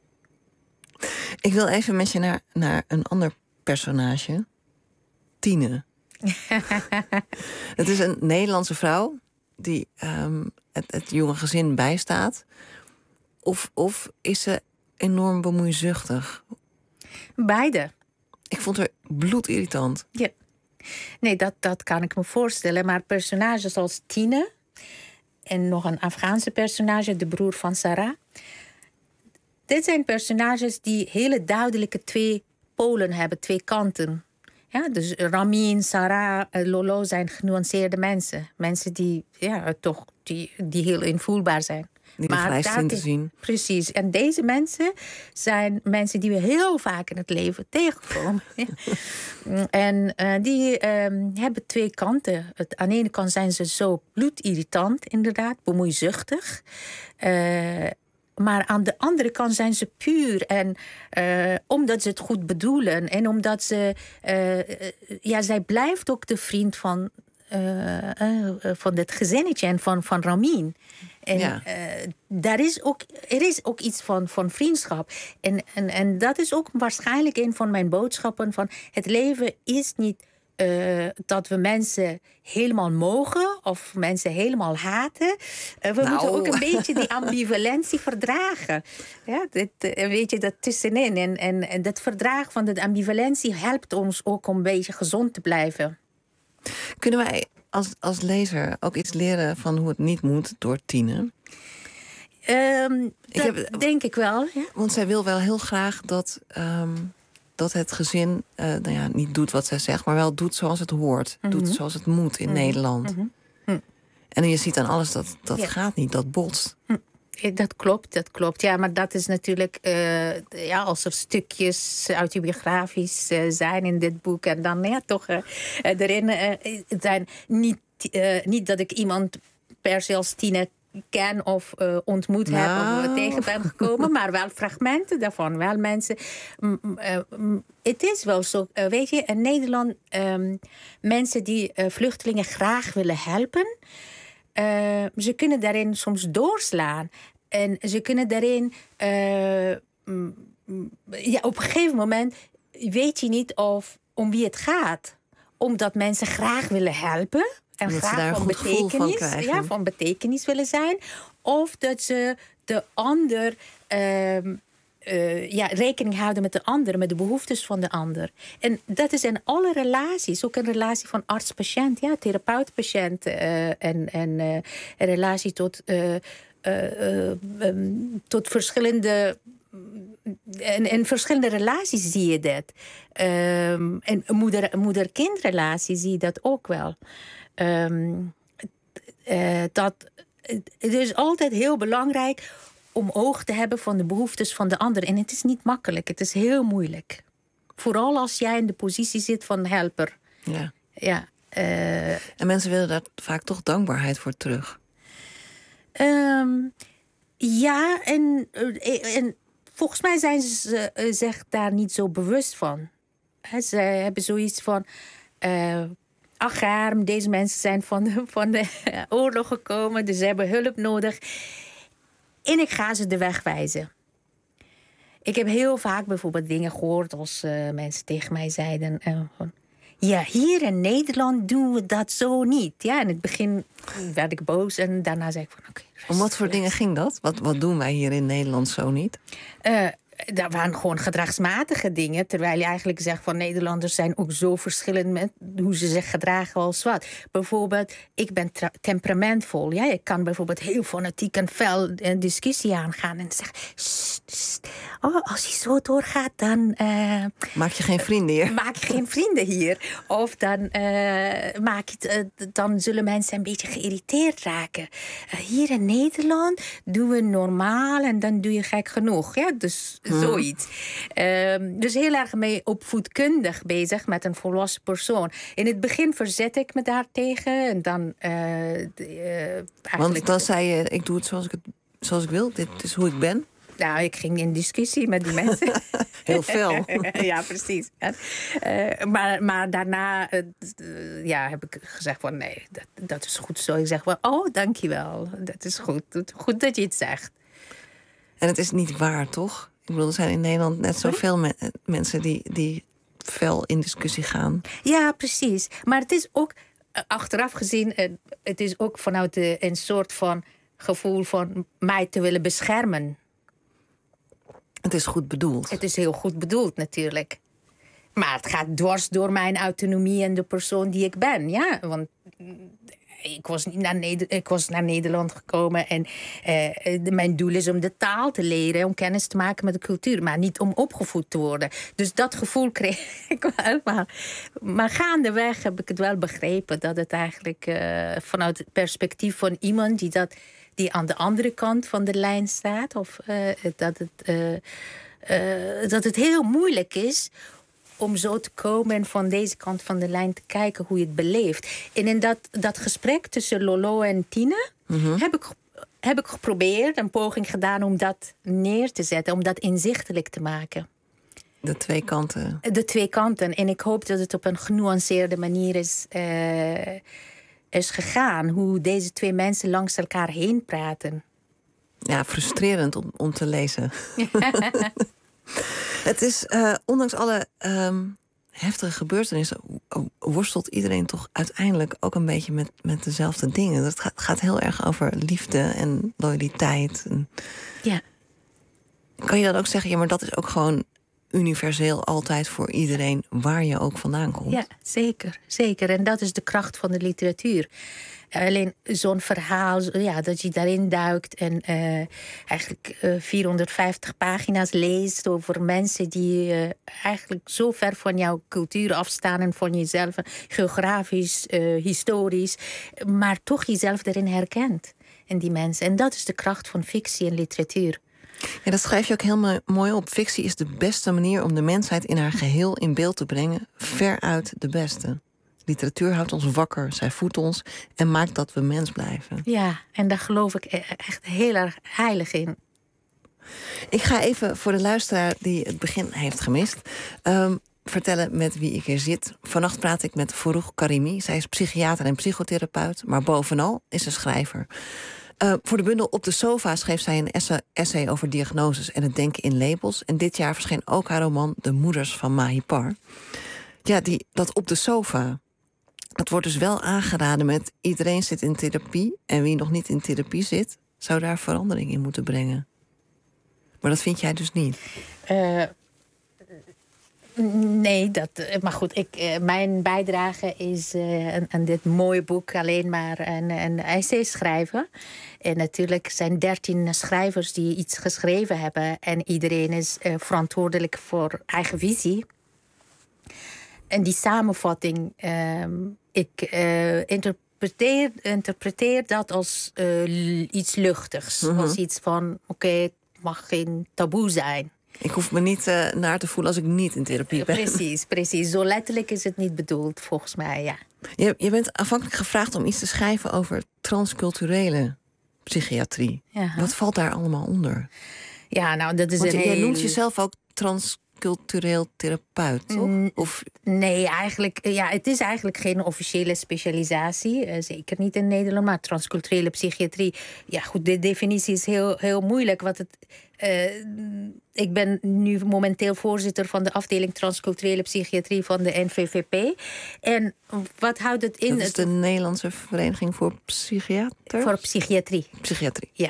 Ik wil even met je naar, naar een ander personage. Tine. Het is een Nederlandse vrouw die um, het, het jonge gezin bijstaat. Of, of is ze enorm bemoeizuchtig? Beide. Ik vond haar bloedirritant. Ja. Nee, dat, dat kan ik me voorstellen. Maar personages als Tine en nog een Afghaanse personage, de broer van Sarah. Dit zijn personages die hele duidelijke twee polen hebben, twee kanten. Ja, dus Ramin, Sarah, Lolo zijn genuanceerde mensen. Mensen die, ja, toch, die, die heel invoelbaar zijn. Die er vrij zijn te zien. Precies. En deze mensen zijn mensen die we heel vaak in het leven tegenkomen. En uh, die um, hebben twee kanten. Het, aan de ene kant zijn ze zo bloedirritant, inderdaad, bemoeizuchtig. Uh, maar aan de andere kant zijn ze puur. En uh, omdat ze het goed bedoelen. En omdat ze... Uh, ja, zij blijft ook de vriend van, uh, uh, van dit gezinnetje en van, van Ramin. En ja. uh, daar is ook, er is ook iets van, van vriendschap. En, en, en dat is ook waarschijnlijk een van mijn boodschappen. Van het leven is niet uh, dat we mensen helemaal mogen of mensen helemaal haten. Uh, we nou. moeten ook een beetje die ambivalentie verdragen. Ja, dit, uh, weet je, dat tussenin. En, en, en dat verdragen van de ambivalentie helpt ons ook om een beetje gezond te blijven. Kunnen wij als, als lezer ook iets leren van hoe het niet moet door Tine? Um, dat heb, denk ik wel. Ja. Want zij wil wel heel graag dat, um, dat het gezin uh, nou ja, niet doet wat zij zegt, maar wel doet zoals het hoort. Mm-hmm. Doet zoals het moet in mm-hmm. Nederland. Mm-hmm. Mm. En je ziet aan alles dat dat ja. gaat niet, dat botst. Mm. Dat klopt, dat klopt. Ja, maar dat is natuurlijk... Uh, ja, als er stukjes autobiografisch uh, zijn in dit boek... en dan ja, toch uh, erin uh, zijn... Niet, uh, niet dat ik iemand per se als Tine ken of uh, ontmoet nou. heb... of tegen ben gekomen, maar wel fragmenten daarvan. Wel mensen... Mm, uh, mm, het is wel zo, uh, weet je, in Nederland... Um, mensen die uh, vluchtelingen graag willen helpen... Uh, ze kunnen daarin soms doorslaan. En ze kunnen daarin... Uh, mm, ja, op een gegeven moment weet je niet of, om wie het gaat. Omdat mensen graag willen helpen. En dat graag van betekenis, van, ja, van betekenis willen zijn. Of dat ze de ander... Uh, Uh, ja, rekening houden met de ander, met de behoeftes van de ander. En dat is in alle relaties. Ook een relatie van arts-patiënt, ja, therapeut-patiënt. Uh, en en uh, een relatie tot, uh, uh, uh, um, tot verschillende... En in verschillende relaties zie je dat. Um, en moeder, moeder-kindrelatie zie je dat ook wel. Um, uh, dat, het is altijd heel belangrijk... om oog te hebben van de behoeftes van de ander. En het is niet makkelijk, het is heel moeilijk. Vooral als jij in de positie zit van helper. Ja. Ja, uh, en mensen willen daar vaak toch dankbaarheid voor terug. Um, ja, en, en volgens mij zijn ze zich daar niet zo bewust van. He, ze hebben zoiets van... Uh, ach, arm, deze mensen zijn van de, van de oorlog gekomen... dus ze hebben hulp nodig... En ik ga ze de weg wijzen. Ik heb heel vaak bijvoorbeeld dingen gehoord... als uh, mensen tegen mij zeiden... Uh, van, ja, hier in Nederland doen we dat zo niet. Ja, in het begin werd ik boos en daarna zei ik van... oké. Okay, om wat voor dingen ging dat? Wat, wat doen wij hier in Nederland zo niet? Uh, dat waren gewoon gedragsmatige dingen. Terwijl je eigenlijk zegt van Nederlanders zijn ook zo verschillend met hoe ze zich gedragen als wat. Bijvoorbeeld, ik ben tra- temperamentvol. Ja, ik kan bijvoorbeeld heel fanatiek en fel een discussie aangaan. En zeggen, sst, sst. Oh, als je zo doorgaat, dan... Uh, maak je geen vrienden hier. Maak je geen vrienden hier. Of dan, uh, maak je uh, dan zullen mensen een beetje geïrriteerd raken. Uh, hier in Nederland doen we normaal en dan doe je gek genoeg. Ja, dus... Hmm. Zoiets. Um, dus heel erg mee opvoedkundig bezig met een volwassen persoon. In het begin verzet ik me daartegen. En dan... Uh, uh, eigenlijk... Want dan zei je, ik doe het zoals ik, het, zoals ik wil. Dit is hoe ik ben. Nou, ik ging in discussie met die mensen. Heel fel. Ja, precies. Uh, maar, maar daarna uh, uh, ja, heb ik gezegd van nee, dat, dat is goed zo. Ik zeg van, oh, dankjewel. Dat is goed. Goed dat je het zegt. En het is niet waar, toch? Ik bedoel, er zijn in Nederland net zoveel me- mensen die, die fel in discussie gaan. Ja, precies. Maar het is ook, achteraf gezien... het is ook vanuit de, een soort van gevoel van mij te willen beschermen. Het is goed bedoeld. Het is heel goed bedoeld, natuurlijk. Maar het gaat dwars door mijn autonomie en de persoon die ik ben. Ja, want... Ik was, naar Neder- ik was naar Nederland gekomen en uh, de, mijn doel is om de taal te leren, om kennis te maken met de cultuur, maar niet om opgevoed te worden. Dus dat gevoel kreeg ik wel. Maar, maar gaandeweg heb ik het wel begrepen dat het eigenlijk uh, vanuit het perspectief van iemand die, dat, die aan de andere kant van de lijn staat, of uh, dat, het, uh, uh, dat het heel moeilijk is om zo te komen en van deze kant van de lijn te kijken hoe je het beleeft. En in dat, dat gesprek tussen Lolo en Tine... Mm-hmm. heb ik, heb ik geprobeerd, een poging gedaan om dat neer te zetten, om dat inzichtelijk te maken. De twee kanten. De twee kanten. En ik hoop dat het op een genuanceerde manier is, uh, is gegaan. Hoe deze twee mensen langs elkaar heen praten. Ja, frustrerend om, om te lezen. Het is, uh, ondanks alle um, heftige gebeurtenissen, worstelt iedereen toch uiteindelijk ook een beetje met, met dezelfde dingen. Dat gaat, gaat heel erg over liefde en loyaliteit. En ja. Kan je dan ook zeggen, ja, maar dat is ook gewoon universeel altijd voor iedereen, waar je ook vandaan komt? Ja, zeker, zeker. En dat is de kracht van de literatuur. Alleen zo'n verhaal, ja, dat je daarin duikt en uh, eigenlijk uh, vierhonderdvijftig pagina's leest over mensen die uh, eigenlijk zo ver van jouw cultuur afstaan en van jezelf, geografisch, uh, historisch, maar toch jezelf erin herkent in die mensen. En dat is de kracht van fictie en literatuur. Ja, dat schrijf je ook heel mooi op. Fictie is de beste manier om de mensheid in haar geheel in beeld te brengen. Veruit de beste. Literatuur houdt ons wakker, zij voedt ons en maakt dat we mens blijven. Ja, en daar geloof ik echt heel erg heilig in. Ik ga even voor de luisteraar die het begin heeft gemist Um, vertellen met wie ik hier zit. Vannacht praat ik met Forough Karimi. Zij is psychiater en psychotherapeut, maar bovenal is ze schrijver. Uh, voor de bundel Op de Sofa schreef zij een essay, essay over diagnoses en het denken in labels. En dit jaar verscheen ook haar roman De Moeders van Mahipar. Ja, die, dat Op de Sofa, dat wordt dus wel aangeraden met iedereen zit in therapie. En wie nog niet in therapie zit, zou daar verandering in moeten brengen. Maar dat vind jij dus niet? Uh, nee, dat, maar goed, ik, uh, mijn bijdrage is uh, aan, aan dit mooie boek alleen maar een, een essay schrijven. En natuurlijk zijn dertien schrijvers die iets geschreven hebben. En iedereen is uh, verantwoordelijk voor eigen visie. En die samenvatting, uh, ik uh, interpreteer, interpreteer dat als uh, iets luchtigs. Mm-hmm. Als iets van, oké, okay, het mag geen taboe zijn. Ik hoef me niet uh, naar te voelen als ik niet in therapie ben. Precies, precies. Zo letterlijk is het niet bedoeld, volgens mij, ja. Je, je bent aanvankelijk gevraagd om iets te schrijven over transculturele psychiatrie. Ja. Wat valt daar allemaal onder? Ja, nou, dat is Want een jij heel... noemt jezelf ook transcultureel therapeut, toch? Mm, of... Nee, eigenlijk, ja, het is eigenlijk geen officiële specialisatie. Uh, zeker niet in Nederland, maar transculturele psychiatrie. Ja, goed, de definitie is heel, heel moeilijk. Wat het... Uh, ik ben nu momenteel voorzitter van de afdeling transculturele psychiatrie van de N V V P. En wat houdt het in? Dat is de Nederlandse Vereniging voor Psychiaters? Voor psychiatrie. Psychiatrie. Ja.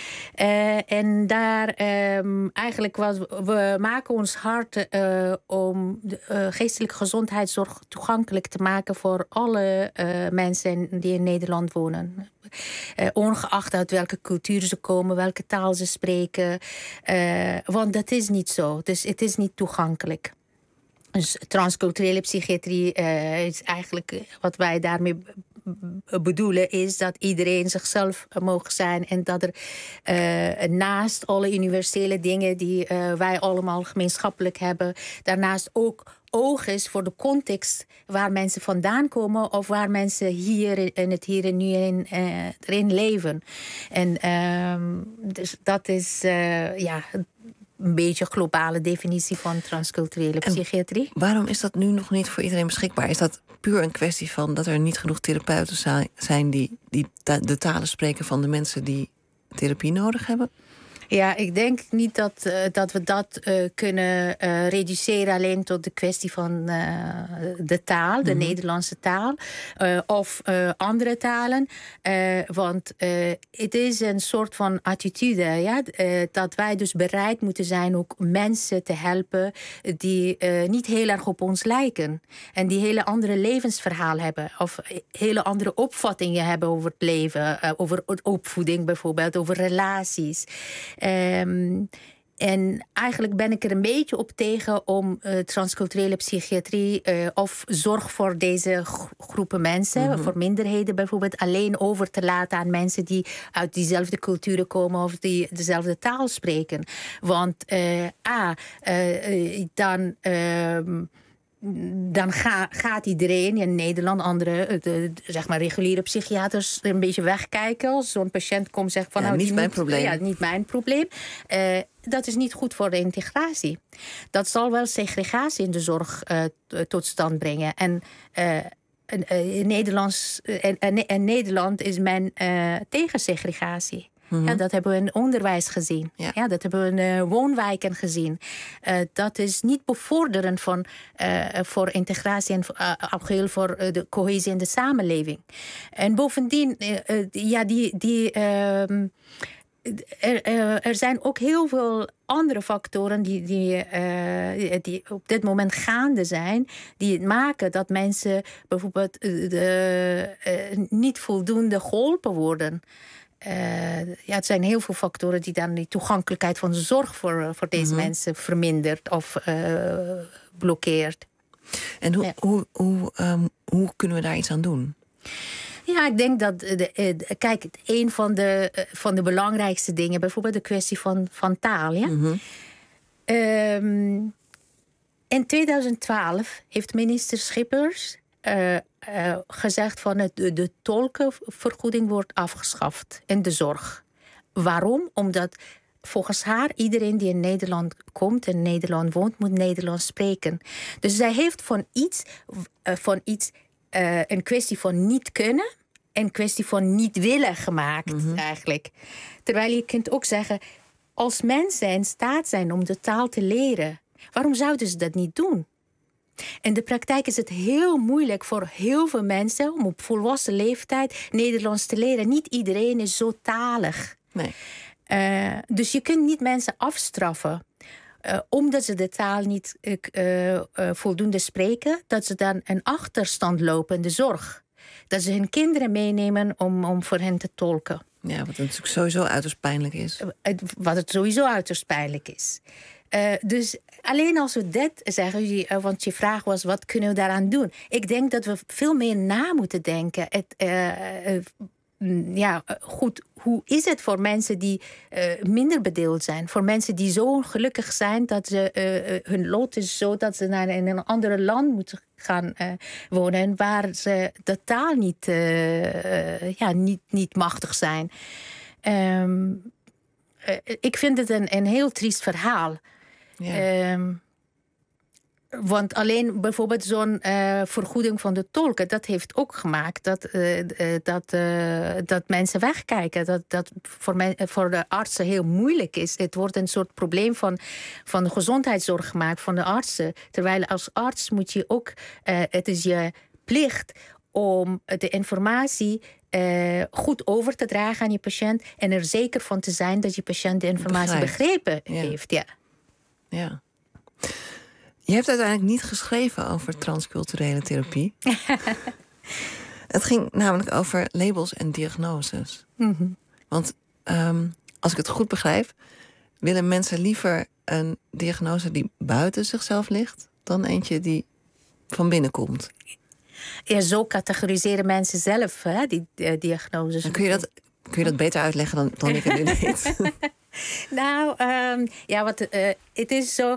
Uh, en daar um, eigenlijk wat we maken ons hard uh, om de uh, geestelijke gezondheidszorg toegankelijk te maken voor alle uh, mensen die in Nederland wonen. Uh, ongeacht uit welke cultuur ze komen, welke taal ze spreken. Uh, want dat is niet zo. Dus het is niet toegankelijk. Dus transculturele psychiatrie uh, is eigenlijk wat wij daarmee bedoelen, is dat iedereen zichzelf mogen zijn en dat er uh, naast alle universele dingen die uh, wij allemaal gemeenschappelijk hebben, daarnaast ook oog is voor de context waar mensen vandaan komen of waar mensen hier in het hier en nu in, uh, erin leven. En uh, dus dat is uh, ja, een beetje een globale definitie van transculturele psychiatrie. En waarom is dat nu nog niet voor iedereen beschikbaar? Is dat puur een kwestie van dat er niet genoeg therapeuten zijn die, die de talen spreken van de mensen die therapie nodig hebben? Ja, ik denk niet dat, uh, dat we dat uh, kunnen uh, reduceren alleen tot de kwestie van uh, de taal, de mm-hmm. Nederlandse taal, uh, of uh, andere talen. Uh, want uh, het is een soort van attitude, ja? Uh, dat wij dus bereid moeten zijn ook mensen te helpen die uh, niet heel erg op ons lijken. En die hele andere levensverhaal hebben. Of hele andere opvattingen hebben over het leven. Uh, over opvoeding bijvoorbeeld, over relaties. Um, en eigenlijk ben ik er een beetje op tegen om uh, transculturele psychiatrie uh, of zorg voor deze groepen mensen, mm-hmm. voor minderheden bijvoorbeeld, alleen over te laten aan mensen die uit diezelfde culturen komen of die dezelfde taal spreken. Want uh, A, uh, dan... Uh, dan ga, gaat iedereen in Nederland, andere de, de, zeg maar reguliere psychiaters, een beetje wegkijken. Als zo'n patiënt komt en zegt van... Ja, nou, niet die mijn moet, probleem. Ja, niet mijn probleem. Uh, dat is niet goed voor de integratie. Dat zal wel segregatie in de zorg uh, tot stand brengen. En... Uh, In, Nederlands, in, in Nederland is men uh, tegen segregatie. Mm-hmm. Ja, dat hebben we in onderwijs gezien. Ja. Ja, dat hebben we in uh, woonwijken gezien. Uh, dat is niet bevorderend van, uh, voor integratie en uh, geheel voor uh, de cohesie in de samenleving. En bovendien, uh, uh, ja, die... die uh, Er, er zijn ook heel veel andere factoren die, die, uh, die op dit moment gaande zijn, die het maken dat mensen bijvoorbeeld de, uh, niet voldoende geholpen worden. Uh, ja, het zijn heel veel factoren die dan die toegankelijkheid van de zorg voor, voor deze mm-hmm. mensen vermindert of uh, blokkeert. En hoe, ja. hoe, hoe, um, hoe kunnen we daar iets aan doen? Ja, ik denk dat, de, de, kijk, een van de, van de belangrijkste dingen, bijvoorbeeld de kwestie van, van taal. Ja? Mm-hmm. Um, in tweeduizend twaalf heeft minister Schippers uh, uh, gezegd van het, de, de tolkenvergoeding wordt afgeschaft in de zorg. Waarom? Omdat volgens haar iedereen die in Nederland komt en in Nederland woont, moet Nederlands spreken. Dus zij heeft van iets, uh, van iets uh, een kwestie van niet kunnen, een kwestie van niet willen gemaakt, mm-hmm. eigenlijk. Terwijl je kunt ook zeggen, als mensen in staat zijn om de taal te leren, waarom zouden ze dat niet doen? In de praktijk is het heel moeilijk voor heel veel mensen om op volwassen leeftijd Nederlands te leren. Niet iedereen is zo talig. Nee. Uh, dus je kunt niet mensen afstraffen uh, omdat ze de taal niet uh, uh, voldoende spreken, dat ze dan een achterstand lopen in de zorg. Dat ze hun kinderen meenemen om, om voor hen te tolken. Ja, wat natuurlijk sowieso uiterst pijnlijk is. Uh, wat het sowieso uiterst pijnlijk is. Uh, dus alleen als we dit zeggen, uh, want je vraag was, wat kunnen we daaraan doen? Ik denk dat we veel meer na moeten denken. Het, uh, uh, ja, goed, hoe is het voor mensen die uh, minder bedeeld zijn? Voor mensen die zo gelukkig zijn dat ze, uh, hun lot is zo dat ze naar in een ander land moeten gaan uh, wonen, waar ze de taal niet, uh, uh, ja, niet, niet machtig zijn. Um, uh, ik vind het een, een heel triest verhaal. Ja. Um, want alleen bijvoorbeeld zo'n uh, vergoeding van de tolken, dat heeft ook gemaakt dat, uh, uh, dat, uh, dat mensen wegkijken. Dat dat voor, men, voor de artsen heel moeilijk is. Het wordt een soort probleem van, van de gezondheidszorg gemaakt van de artsen. Terwijl als arts moet je ook, uh, het is je plicht om de informatie uh, goed over te dragen aan je patiënt en er zeker van te zijn dat je patiënt de informatie Begrijp. begrepen ja. heeft. Ja. Ja. Je hebt uiteindelijk niet geschreven over transculturele therapie. Het ging namelijk over labels en diagnoses. Mm-hmm. Want um, als ik het goed begrijp, willen mensen liever een diagnose die buiten zichzelf ligt dan eentje die van binnen komt. Ja, zo categoriseren mensen zelf, hè, die uh, diagnoses. En kun je dat, kun je dat beter uitleggen dan, dan ik het nu weet? Nou, um, ja, wat uh, het is zo.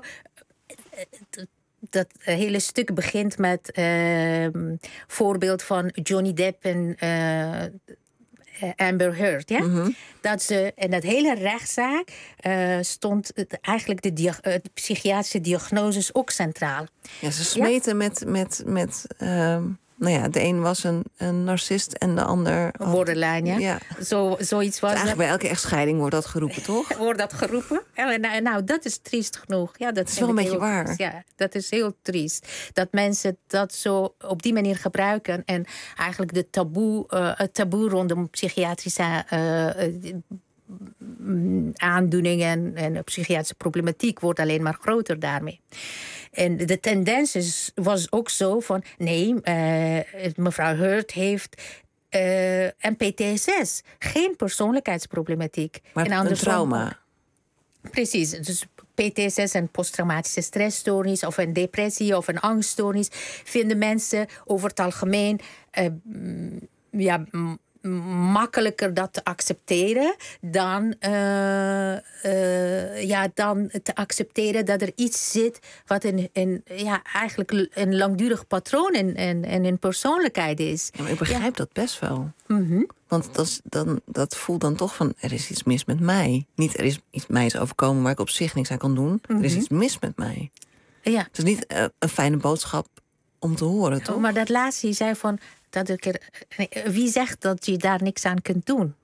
Dat hele stuk begint met uh, voorbeeld van Johnny Depp en uh, Amber Heard. Ja? Mm-hmm. Dat ze in dat hele rechtszaak uh, stond het, eigenlijk de, dia- de psychiatrische diagnoses ook centraal. Ja, ze smeten ja? met, met, met uh, nou ja, de een was een, een narcist en de ander had... borderline, ja. ja. Zo, zoiets was dus eigenlijk bij elke echtscheiding wordt dat geroepen, toch? Wordt dat geroepen? Nou, nou, dat is triest genoeg. Ja, dat, dat is wel een beetje waar. Triest. Ja, dat is heel triest. Dat mensen dat zo op die manier gebruiken en eigenlijk de taboe, uh, het taboe rondom psychiatrische uh, aandoeningen en, en psychiatrische problematiek wordt alleen maar groter daarmee. En de tendens is, was ook zo van, nee, uh, mevrouw Heard heeft uh, een P T S S, geen persoonlijkheidsproblematiek. Maar en een trauma. Precies, dus P T S S en posttraumatische stressstoornis of een depressie of een angststoornis vinden mensen over het algemeen uh, ja, makkelijker dat te accepteren dan, uh, uh, ja, dan te accepteren dat er iets zit wat een, een, ja, eigenlijk een langdurig patroon in, in, in een persoonlijkheid is. Ja, maar ik begrijp ja. dat best wel. Mm-hmm. Want dat, is, dan, dat voelt dan toch van, er is iets mis met mij. Niet er is iets mij is overkomen waar ik op zich niks aan kan doen. Mm-hmm. Er is iets mis met mij. Ja. Het is niet uh, een fijne boodschap om te horen, toch? Oh, maar dat laatste, je zei van... Dat ik er, wie zegt dat je daar niks aan kunt doen?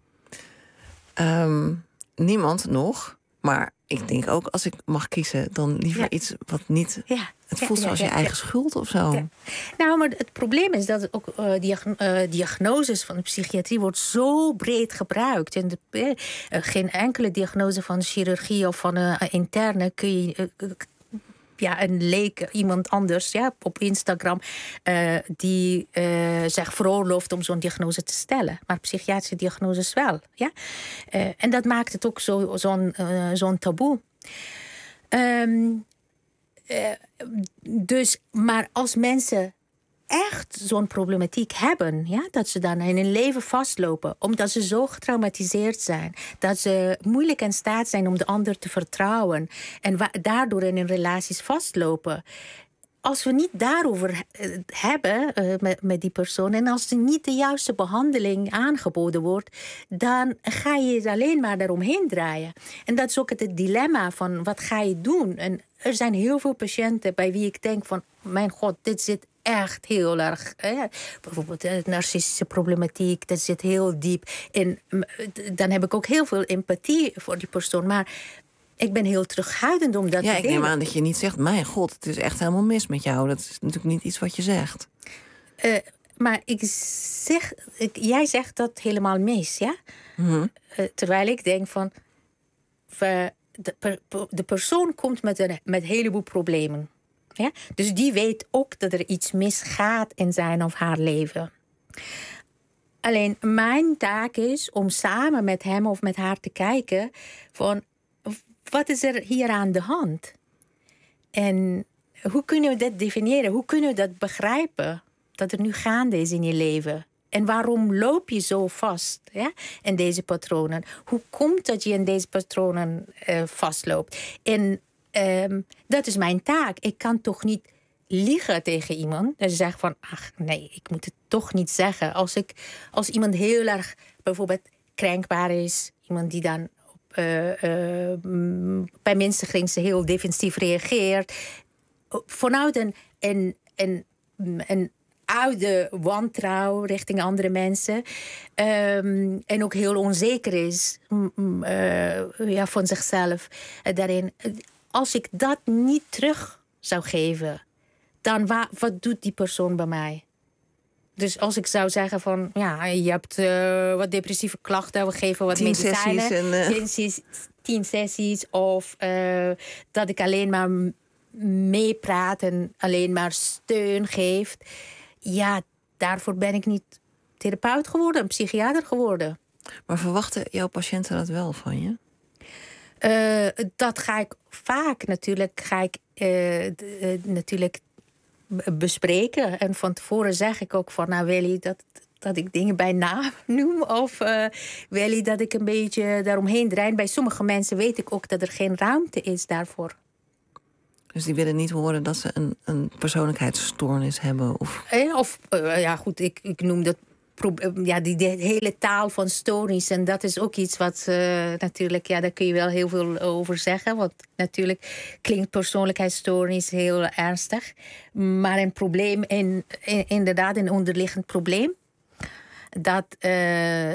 Um, niemand nog. Maar ik denk ook, als ik mag kiezen... dan liever ja. iets wat niet... Ja. Het ja, voelt ja, zoals ja, je eigen ja. schuld of zo. Ja. Nou, maar het probleem is dat ook uh, diagn- uh, diagnoses van de psychiatrie... wordt zo breed gebruikt. En de, uh, geen enkele diagnose van chirurgie of van uh, interne... kun je... Uh, Ja, een leek, iemand anders ja, op Instagram... Uh, die uh, zich veroorlooft om zo'n diagnose te stellen. Maar psychiatrische diagnoses wel. Ja? Uh, en dat maakt het ook zo, zo'n, uh, zo'n taboe. Um, uh, dus, maar als mensen echt zo'n problematiek hebben... Ja, dat ze dan in hun leven vastlopen... omdat ze zo getraumatiseerd zijn... dat ze moeilijk in staat zijn om de ander te vertrouwen... en wa- daardoor in hun relaties vastlopen... als we niet daarover uh, hebben uh, met, met die persoon... en als er niet de juiste behandeling aangeboden wordt... dan ga je het alleen maar daaromheen draaien. En dat is ook het, het dilemma van wat ga je doen? En er zijn heel veel patiënten bij wie ik denk van... mijn god, dit zit echt heel erg... Eh, bijvoorbeeld de narcistische problematiek, dat zit heel diep. En dan heb ik ook heel veel empathie voor die persoon. Maar ik ben heel terughoudend om dat ja, te ik neem aan dat je niet zegt... mijn god, het is echt helemaal mis met jou. Dat is natuurlijk niet iets wat je zegt. Uh, maar ik zeg, ik, jij zegt dat helemaal mis, ja? Mm-hmm. Uh, terwijl ik denk van... de, de persoon komt met een, met een heleboel problemen. Ja? Dus die weet ook dat er iets misgaat in zijn of haar leven. Alleen mijn taak is om samen met hem of met haar te kijken... van wat is er hier aan de hand? En hoe kunnen we dat definiëren? Hoe kunnen we dat begrijpen? Dat er nu gaande is in je leven. En waarom loop je zo vast ja, in deze patronen? Hoe komt dat je in deze patronen uh, vastloopt? En um, dat is mijn taak. Ik kan toch niet liegen tegen iemand. Dat ze zeggen van, ach nee, ik moet het toch niet zeggen. Als, ik, als iemand heel erg bijvoorbeeld krenkbaar is... iemand die dan op, uh, uh, bij minste grenzen heel defensief reageert... vanuit een... een, een, een oude wantrouw richting andere mensen. Um, en ook heel onzeker is uh, ja, van zichzelf uh, daarin. Als ik dat niet terug zou geven, dan wa- wat doet die persoon bij mij? Dus als ik zou zeggen van, ja, je hebt uh, wat depressieve klachten, we geven wat tien medicijnen. Sessies en, uh... tien, sessies, tien sessies. Of uh, dat ik alleen maar meepraat en alleen maar steun geef. Ja, daarvoor ben ik niet therapeut geworden, een psychiater geworden. Maar verwachten jouw patiënten dat wel van je? Uh, dat ga ik vaak natuurlijk, ga ik, uh, d- uh, natuurlijk bespreken. En van tevoren zeg ik ook van, nou wil je dat, dat ik dingen bij naam noem? Of uh, wil je dat ik een beetje daaromheen draai? Bij sommige mensen weet ik ook dat er geen ruimte is daarvoor. Dus die willen niet horen dat ze een, een persoonlijkheidsstoornis hebben? Of, eh, of uh, ja goed, ik, ik noem dat pro- ja, die, die hele taal van stoornis. En dat is ook iets wat uh, natuurlijk, ja, daar kun je wel heel veel over zeggen. Want natuurlijk klinkt persoonlijkheidsstoornis heel ernstig. Maar een probleem, in, in, inderdaad een onderliggend probleem. Dat, uh,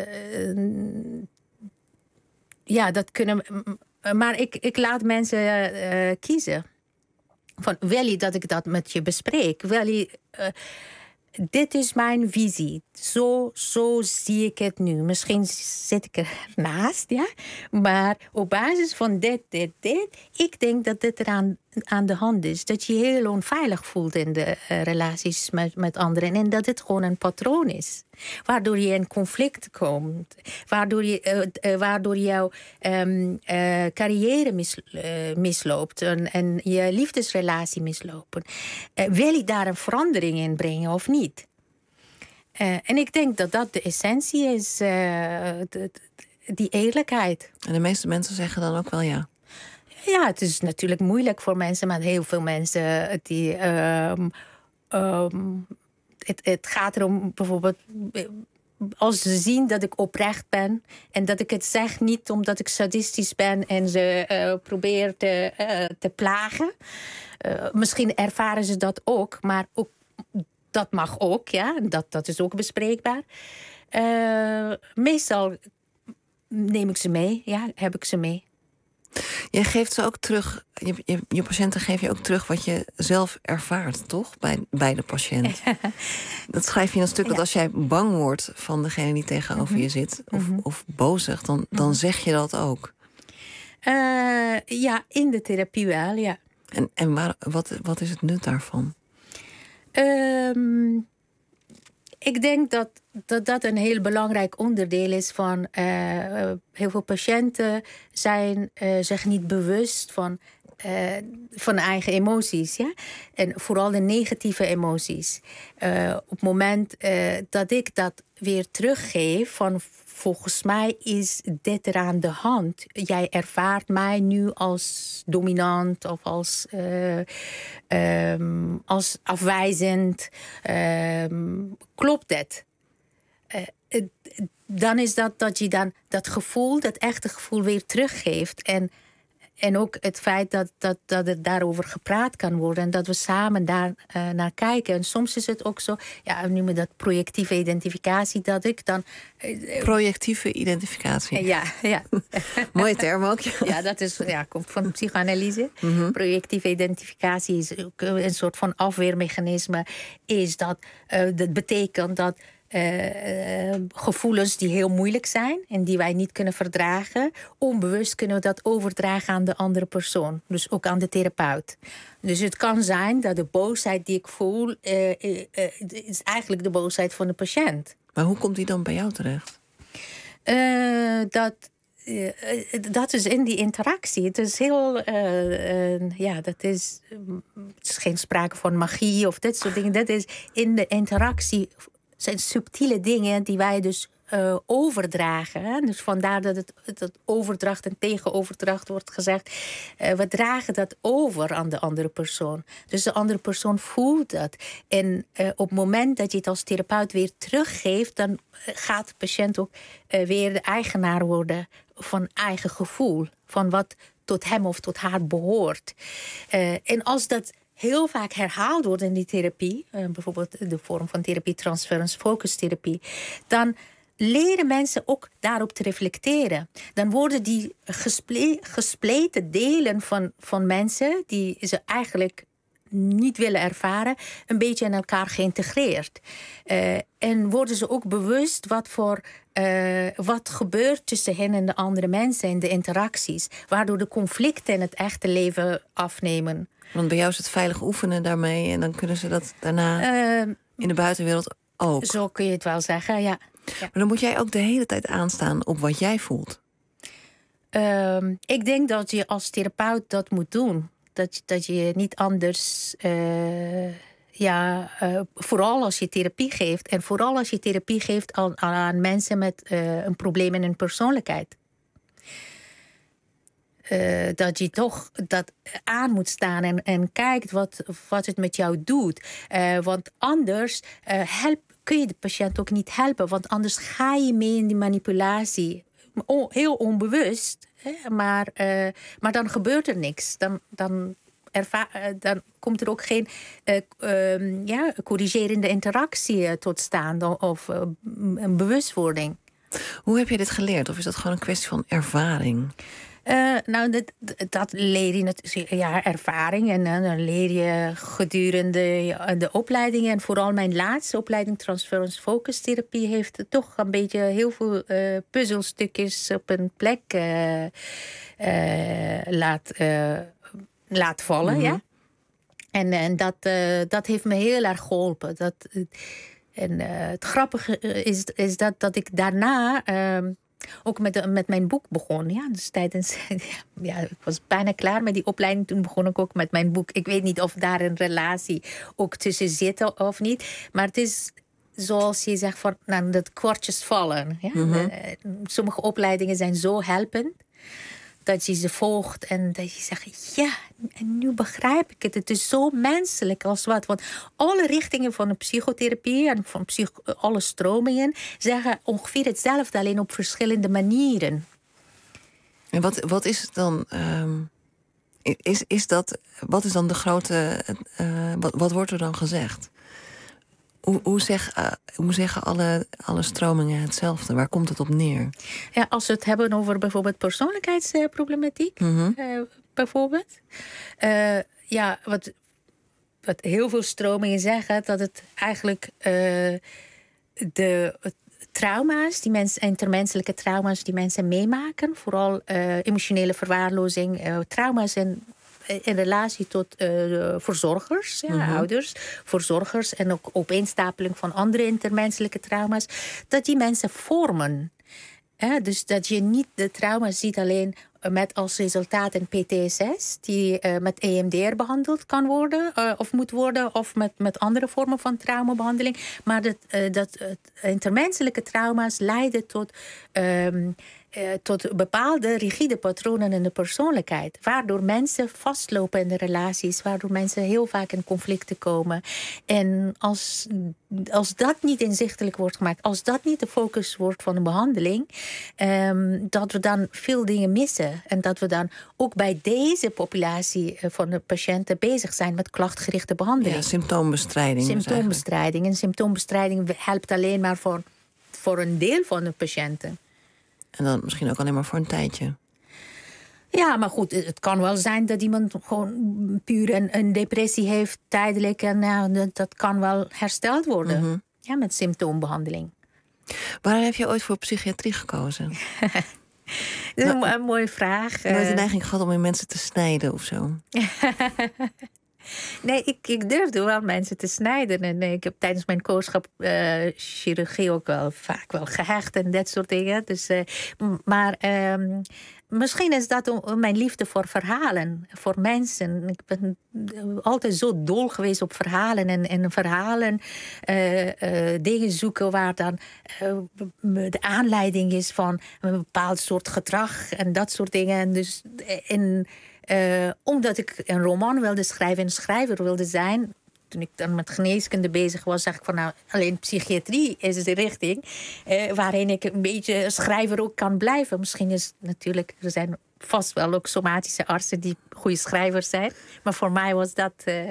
ja, dat kunnen... Maar ik, ik laat mensen uh, kiezen. Van, wil je dat ik dat met je bespreek? Wil je, uh, dit is mijn visie. Zo, zo zie ik het nu. Misschien zit ik ernaast, ja. Maar op basis van dit, dit, dit... ik denk dat dit er aan, aan de hand is. Dat je je heel onveilig voelt in de uh, relaties met, met anderen. En dat dit gewoon een patroon is. Waardoor je in conflict komt. Waardoor, je, uh, uh, waardoor jouw um, uh, carrière mis, uh, misloopt. En, en je liefdesrelatie mislopen. Uh, wil je daar een verandering in brengen of niet? Uh, en ik denk dat dat de essentie is, uh, de, de, die eerlijkheid. En de meeste mensen zeggen dan ook wel ja. Ja, het is natuurlijk moeilijk voor mensen, maar heel veel mensen die. Um, um, het, het gaat erom bijvoorbeeld. Als ze zien dat ik oprecht ben en dat ik het zeg niet omdat ik sadistisch ben en ze uh, probeer te, uh, te plagen. Uh, misschien ervaren ze dat ook, maar ook, dat mag ook, ja. Dat, dat is ook bespreekbaar. Uh, meestal neem ik ze mee, ja, heb ik ze mee. Jij geeft ze ook terug, je, je, je patiënten geef je ook terug wat je zelf ervaart, toch? Bij, bij de patiënt. Dat schrijf je in een stuk, dat als jij bang wordt van degene die tegenover mm-hmm. je zit, of, mm-hmm. of bozig, dan, dan mm-hmm. zeg je dat ook. Uh, ja, in de therapie wel, ja. En, en waar, wat, wat is het nut daarvan? Um, ik denk dat, dat dat een heel belangrijk onderdeel is van... Uh, heel veel patiënten zijn uh, zich niet bewust van, uh, van eigen emoties. Ja? En vooral de negatieve emoties. Uh, op het moment uh, dat ik dat weer teruggeef van... volgens mij is dit er aan de hand. Jij ervaart mij nu als dominant of als, uh, um, als afwijzend. Um, klopt dat? Uh, dan is dat dat je dan dat gevoel, dat echte gevoel weer teruggeeft. En, en ook het feit dat, dat, dat er daarover gepraat kan worden. En dat we samen daar uh, naar kijken. En soms is het ook zo, ja, we noemen dat projectieve identificatie, dat ik dan... Uh, projectieve identificatie. Uh, ja, ja. Mooie term ook. Ja, dat is, ja, komt van psychoanalyse. Mm-hmm. Projectieve identificatie is ook een soort van afweermechanisme. Is dat, uh, dat betekent dat Uh, uh, gevoelens die heel moeilijk zijn en die wij niet kunnen verdragen, onbewust kunnen we dat overdragen aan de andere persoon. Dus ook aan de therapeut. Dus het kan zijn dat de boosheid die ik voel, uh, uh, uh, is eigenlijk de boosheid van de patiënt. Maar hoe komt die dan bij jou terecht? Uh, dat, uh, dat is in die interactie. Het is heel, uh, uh, ja, dat is, uh, het is geen sprake van magie of dit soort dingen. Dat is in de interactie. Zijn subtiele dingen die wij dus uh, overdragen. Hè? Dus vandaar dat het dat overdracht en tegenoverdracht wordt gezegd. Uh, we dragen dat over aan de andere persoon. Dus de andere persoon voelt dat. En uh, op het moment dat je het als therapeut weer teruggeeft, dan gaat de patiënt ook uh, weer de eigenaar worden van eigen gevoel. Van wat tot hem of tot haar behoort. Uh, en als dat heel vaak herhaald wordt in die therapie, bijvoorbeeld de vorm van therapie, transference focus therapie, dan leren mensen ook daarop te reflecteren. Dan worden die gesple- gespleten delen van, van mensen die ze eigenlijk niet willen ervaren, een beetje in elkaar geïntegreerd. Uh, en worden ze ook bewust wat voor uh, wat gebeurt tussen hen en de andere mensen in de interacties, waardoor de conflicten in het echte leven afnemen. Want bij jou is het veilig oefenen daarmee en dan kunnen ze dat daarna uh, in de buitenwereld ook. Zo kun je het wel zeggen, ja. ja. Maar dan moet jij ook de hele tijd aanstaan op wat jij voelt. Uh, ik denk dat je als therapeut dat moet doen. Dat, dat je niet anders... Uh, ja, uh, vooral als je therapie geeft. En vooral als je therapie geeft aan, aan mensen met uh, een probleem in hun persoonlijkheid. Uh, dat je toch dat aan moet staan en, en kijkt wat, wat het met jou doet. Uh, want anders uh, help, kun je de patiënt ook niet helpen. Want anders ga je mee in die manipulatie. O, heel onbewust. Hè? Maar, uh, maar dan gebeurt er niks. Dan, dan, erva- uh, dan komt er ook geen uh, uh, ja, corrigerende interactie uh, tot staan. Of uh, een bewustwording. Hoe heb je dit geleerd? Of is dat gewoon een kwestie van ervaring? Uh, nou, dat, dat leer je natuurlijk, ja, ervaring. En uh, dan leer je gedurende de opleidingen. En vooral mijn laatste opleiding, Transference Focus Therapie, heeft toch een beetje heel veel uh, puzzelstukjes op een plek uh, uh, laat, uh, laat vallen. Mm-hmm. Ja? En, en dat, uh, dat heeft me heel erg geholpen. Dat, en uh, het grappige is, is dat, dat ik daarna... Uh, Ook met, met mijn boek begon. Ja, dus tijdens, ja, ik was bijna klaar met die opleiding. Toen begon ik ook met mijn boek. Ik weet niet of daar een relatie ook tussen zit of niet. Maar het is zoals je zegt, van, nou, dat kwartjes vallen. Ja? Mm-hmm. De, sommige opleidingen zijn zo helpend dat je ze volgt en dat je zegt, ja, en nu begrijp ik het. Het is zo menselijk als wat. Want alle richtingen van de psychotherapie en van psych- alle stromingen zeggen ongeveer hetzelfde, alleen op verschillende manieren. En wat, wat is het dan? Um, is, is dat, wat is dan de grote... Uh, wat, wat wordt er dan gezegd? Hoe, hoe, zeg, uh, hoe zeggen alle, alle stromingen hetzelfde? Waar komt het op neer? Ja, als we het hebben over bijvoorbeeld persoonlijkheidsproblematiek, uh, Mm-hmm. uh, bijvoorbeeld. Uh, ja, wat, wat heel veel stromingen zeggen, dat het eigenlijk uh, de trauma's, die mensen, intermenselijke trauma's die mensen meemaken, vooral uh, emotionele verwaarlozing, uh, trauma's en in relatie tot uh, verzorgers, ja, Mm-hmm. ouders, verzorgers en ook opeenstapeling van andere intermenselijke trauma's, dat die mensen vormen. Ja, dus dat je niet de trauma's ziet alleen met als resultaat een P T S S, die uh, met E M D R behandeld kan worden, uh, of moet worden, of met, met andere vormen van traumabehandeling. Maar dat, uh, dat uh, intermenselijke trauma's leiden tot, um, uh, tot bepaalde rigide patronen in de persoonlijkheid. Waardoor mensen vastlopen in de relaties, waardoor mensen heel vaak in conflicten komen. En als, als dat niet inzichtelijk wordt gemaakt, als dat niet de focus wordt van de behandeling, um, dat we dan veel dingen missen. En dat we dan ook bij deze populatie van de patiënten bezig zijn met klachtgerichte behandeling. Ja, symptoombestrijding. Symptoombestrijding. En symptoombestrijding helpt alleen maar voor, voor een deel van de patiënten. En dan misschien ook alleen maar voor een tijdje. Ja, maar goed, het kan wel zijn dat iemand gewoon puur een, een depressie heeft, tijdelijk. En ja, dat, dat kan wel hersteld worden. Mm-hmm. Ja, met symptoombehandeling. Waarom heb je ooit voor psychiatrie gekozen? Dat is nou, een, een mooie vraag. Nooit de neiging gehad om in mensen te snijden of zo? Nee, ik, ik durfde wel mensen te snijden. En ik heb tijdens mijn coachschap uh, chirurgie ook wel vaak wel gehecht en dat soort dingen. Dus, uh, maar um, misschien is dat om, mijn liefde voor verhalen, voor mensen. Ik ben altijd zo dol geweest op verhalen. En, en verhalen, uh, uh, dingen zoeken waar dan uh, de aanleiding is van een bepaald soort gedrag en dat soort dingen. En dus in... Uh, omdat ik een roman wilde schrijven en schrijver wilde zijn. Toen ik dan met geneeskunde bezig was, zag ik van nou, alleen psychiatrie is de richting uh, waarin ik een beetje schrijver ook kan blijven. Misschien is natuurlijk, er zijn vast wel ook somatische artsen die goede schrijvers zijn. Maar voor mij was dat, uh,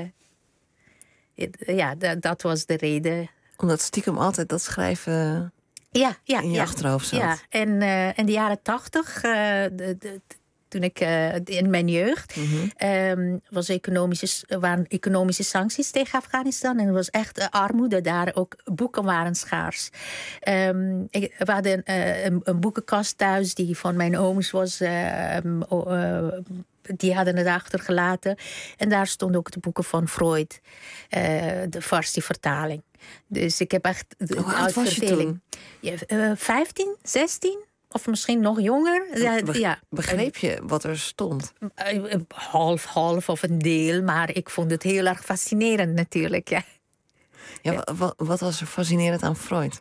ja, dat, dat was de reden. Omdat stiekem altijd dat schrijven ja, ja, in je ja, achterhoofd zat. Ja, en uh, in de jaren tachtig, uh, de, de, toen ik uh, in mijn jeugd, Mm-hmm. um, was economische, waren economische sancties tegen Afghanistan. En er was echt uh, armoede daar. Ook boeken waren schaars. Um, ik, we hadden uh, een, een boekenkast thuis die van mijn ooms was. Uh, uh, die hadden het achtergelaten. En daar stonden ook de boeken van Freud. Uh, de Farsi-vertaling. Dus ik heb echt de Hoe oud was je toen? Ja, uh, vijftien, zestien. Of misschien nog jonger. Ja, Be- ja. Begreep je wat er stond? Half, half of een deel. Maar ik vond het heel erg fascinerend natuurlijk. Ja. Ja, wat, wat was er fascinerend aan Freud?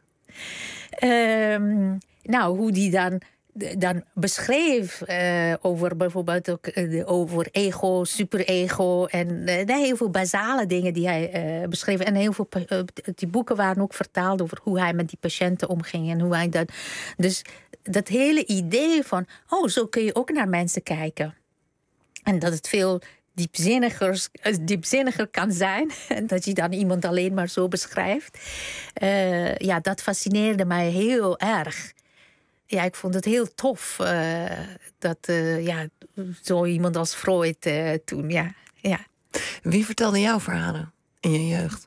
Um, nou, hoe die dan, dan beschreef uh, over bijvoorbeeld ook uh, over ego, superego en uh, heel veel basale dingen die hij uh, beschreef. En heel veel uh, die boeken waren ook vertaald over hoe hij met die patiënten omging en hoe hij dat. Dus dat hele idee van, oh, zo kun je ook naar mensen kijken. En dat het veel diepzinniger, diepzinniger kan zijn. En dat je dan iemand alleen maar zo beschrijft. Uh, ja, dat fascineerde mij heel erg. Ja, ik vond het heel tof uh, dat uh, ja, zo iemand als Freud uh, toen, ja, ja. Wie vertelde jouw verhalen in je jeugd?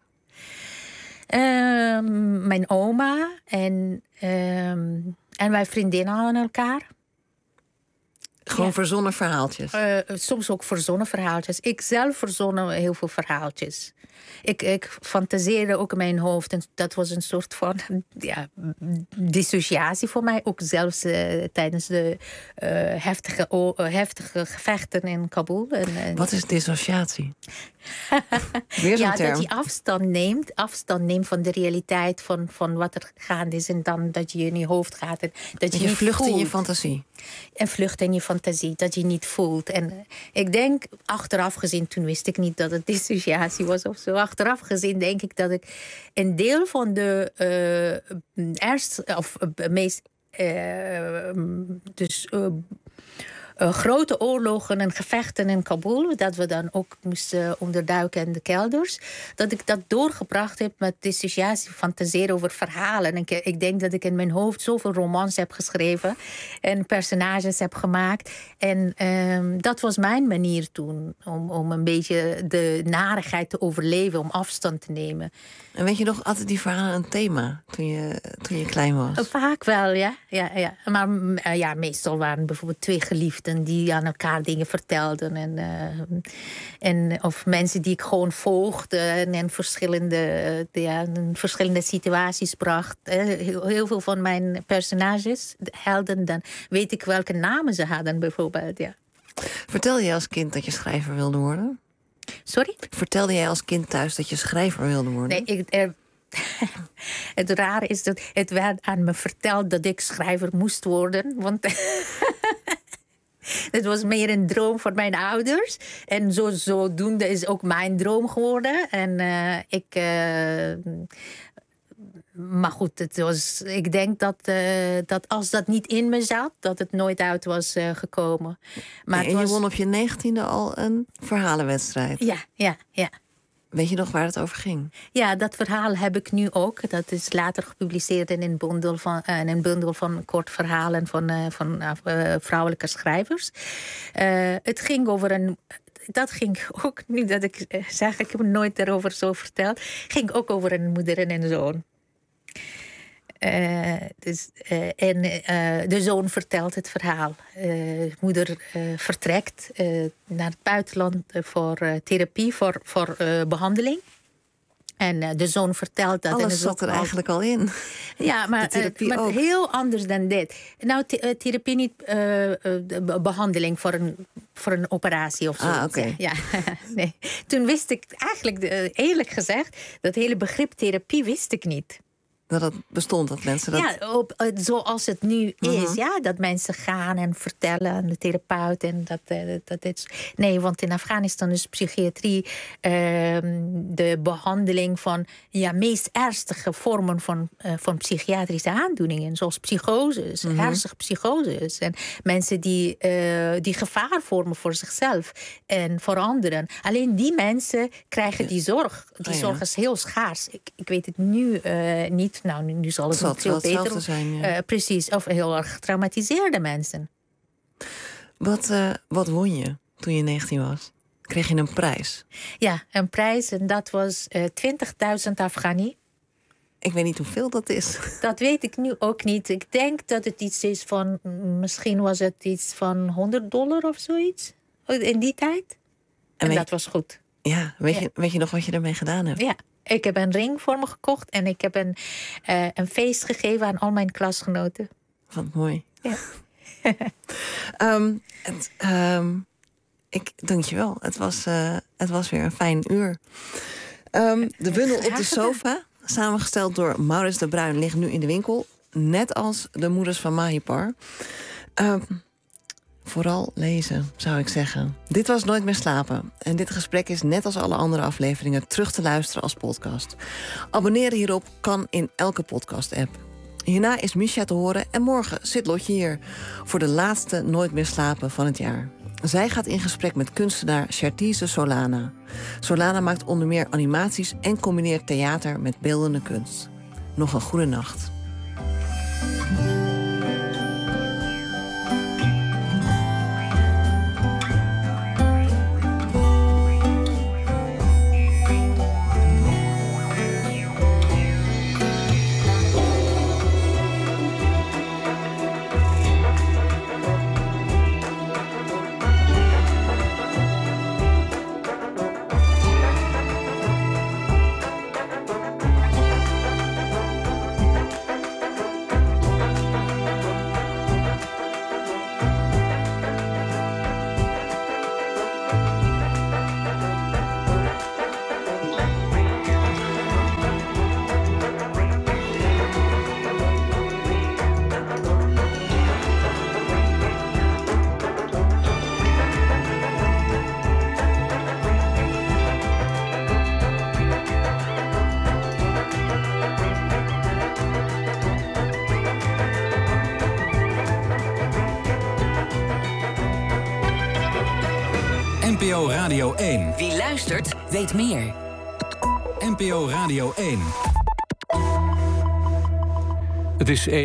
Um, mijn oma en, um, en wij vriendinnen aan elkaar. Gewoon Ja. verzonnen verhaaltjes. Uh, soms ook verzonnen verhaaltjes. Ik zelf verzon heel veel verhaaltjes. Ik, ik fantaseerde ook in mijn hoofd. En dat was een soort van ja, dissociatie voor mij. Ook zelfs uh, tijdens de uh, heftige, uh, heftige gevechten in Kabul. En, en Wat is dissociatie? Weer zo'n ja, term. dat je afstand neemt, afstand neemt van de realiteit van, van wat er gaande is. En dan dat je in je hoofd gaat. En dat, Dat je, je niet vlucht in je voelt. fantasie. En vlucht in je fantasie, dat je niet voelt. En uh, ik denk, achteraf gezien, toen wist ik niet dat het dissociatie was of zo. Achteraf gezien denk ik dat ik een deel van de uh, eerst, of uh, meest uh, dus uh, Uh, grote oorlogen en gevechten in Kabul, dat we dan ook moesten onderduiken in de kelders, dat ik dat doorgebracht heb met dissociatie, fantaseren over verhalen. En ik, ik denk dat ik in mijn hoofd zoveel romans heb geschreven en personages heb gemaakt. En um, dat was mijn manier toen, om, om een beetje de narigheid te overleven, om afstand te nemen. En weet je nog, altijd die verhalen een thema toen je, toen je klein was? Uh, vaak wel, ja. ja, ja. Maar uh, ja, meestal waren bijvoorbeeld twee geliefden die aan elkaar dingen vertelden. En, uh, en, of mensen die ik gewoon volgde en in verschillende, uh, ja, in verschillende situaties bracht. Uh, heel, heel veel van mijn personages, de helden, dan weet ik welke namen ze hadden bijvoorbeeld. Ja. Vertelde je als kind dat je schrijver wilde worden? Sorry? Vertelde jij als kind thuis dat je schrijver wilde worden? Nee, ik... Er, het rare is dat het werd aan me verteld dat ik schrijver moest worden. Want het was meer een droom van mijn ouders. En zo, zodoende is ook mijn droom geworden. En uh, ik... Uh, maar goed, het was, ik denk dat, uh, dat als dat niet in me zat, dat het nooit uit was uh, gekomen. Maar en het je was... won op je negentiende al een verhalenwedstrijd. Ja, ja, ja. Weet je nog waar het over ging? Ja, dat verhaal heb ik nu ook. Dat is later gepubliceerd in een bundel van, uh, in een bundel van kort verhalen van, uh, van uh, vrouwelijke schrijvers. Uh, het ging over een... Dat ging ook, nu dat ik zeg, ik heb het nooit daarover zo verteld, ging ook over een moeder en een zoon. Uh, dus, uh, en uh, de zoon vertelt het verhaal. Uh, moeder uh, vertrekt uh, naar het buitenland voor uh, therapie, voor, voor uh, behandeling. En uh, de zoon vertelt dat. Alles en de zat er al... eigenlijk al in. Ja, maar, therapie uh, maar ook. heel anders dan dit. Nou, th- uh, therapie niet uh, uh, behandeling voor een, voor een operatie of zo. Ah, oké. Okay. Ja, nee. Toen wist ik eigenlijk, uh, eerlijk gezegd, dat hele begrip therapie wist ik niet. Dat het bestond, dat mensen dat... Ja, op, uh, zoals het nu Mm-hmm. is. Ja, dat mensen gaan en vertellen aan de therapeut. En dat, uh, dat is... Nee, want in Afghanistan is psychiatrie uh, de behandeling van ja, meest ernstige vormen van, uh, van psychiatrische aandoeningen. Zoals psychoses, mm-hmm. ernstige psychoses. En mensen die, uh, die gevaar vormen voor zichzelf en voor anderen. Alleen die mensen krijgen die zorg. Die oh, ja. zorg is heel schaars. Ik, ik weet het nu uh, niet. Nou, nu zal het nog veel beter zijn. Ja. Uh, precies, of heel erg getraumatiseerde mensen. Wat, uh, wat won je toen je negentien was? Kreeg je een prijs? Ja, een prijs en dat was uh, twintigduizend Afghani. Ik weet niet hoeveel dat is. Dat weet ik nu ook niet. Ik denk dat het iets is van, misschien was het iets van honderd dollar of zoiets. In die tijd. En, en dat je, was goed. Ja, weet, ja. Je, weet je nog wat je ermee gedaan hebt? Ja. Ik heb een ring voor me gekocht en ik heb een, uh, een feest gegeven aan al mijn klasgenoten. Wat mooi. Ja. um, het, um, ik dank je wel. Het was, uh, het was weer een fijn uur. Um, de bundel op de sofa, samengesteld door Maurits de Bruin, ligt nu in de winkel. Net als de moeders van Mahipar. Um, Vooral lezen, zou ik zeggen. Dit was Nooit meer slapen. En dit gesprek is net als alle andere afleveringen terug te luisteren als podcast. Abonneren hierop kan in elke podcast-app. Hierna is Misha te horen en morgen zit Lotje hier voor de laatste Nooit meer slapen van het jaar. Zij gaat in gesprek met kunstenaar Shertise Solana. Solana maakt onder meer animaties en combineert theater met beeldende kunst. Nog een goede nacht. P O Radio één. Wie luistert, weet meer. N P O Radio één. Het is één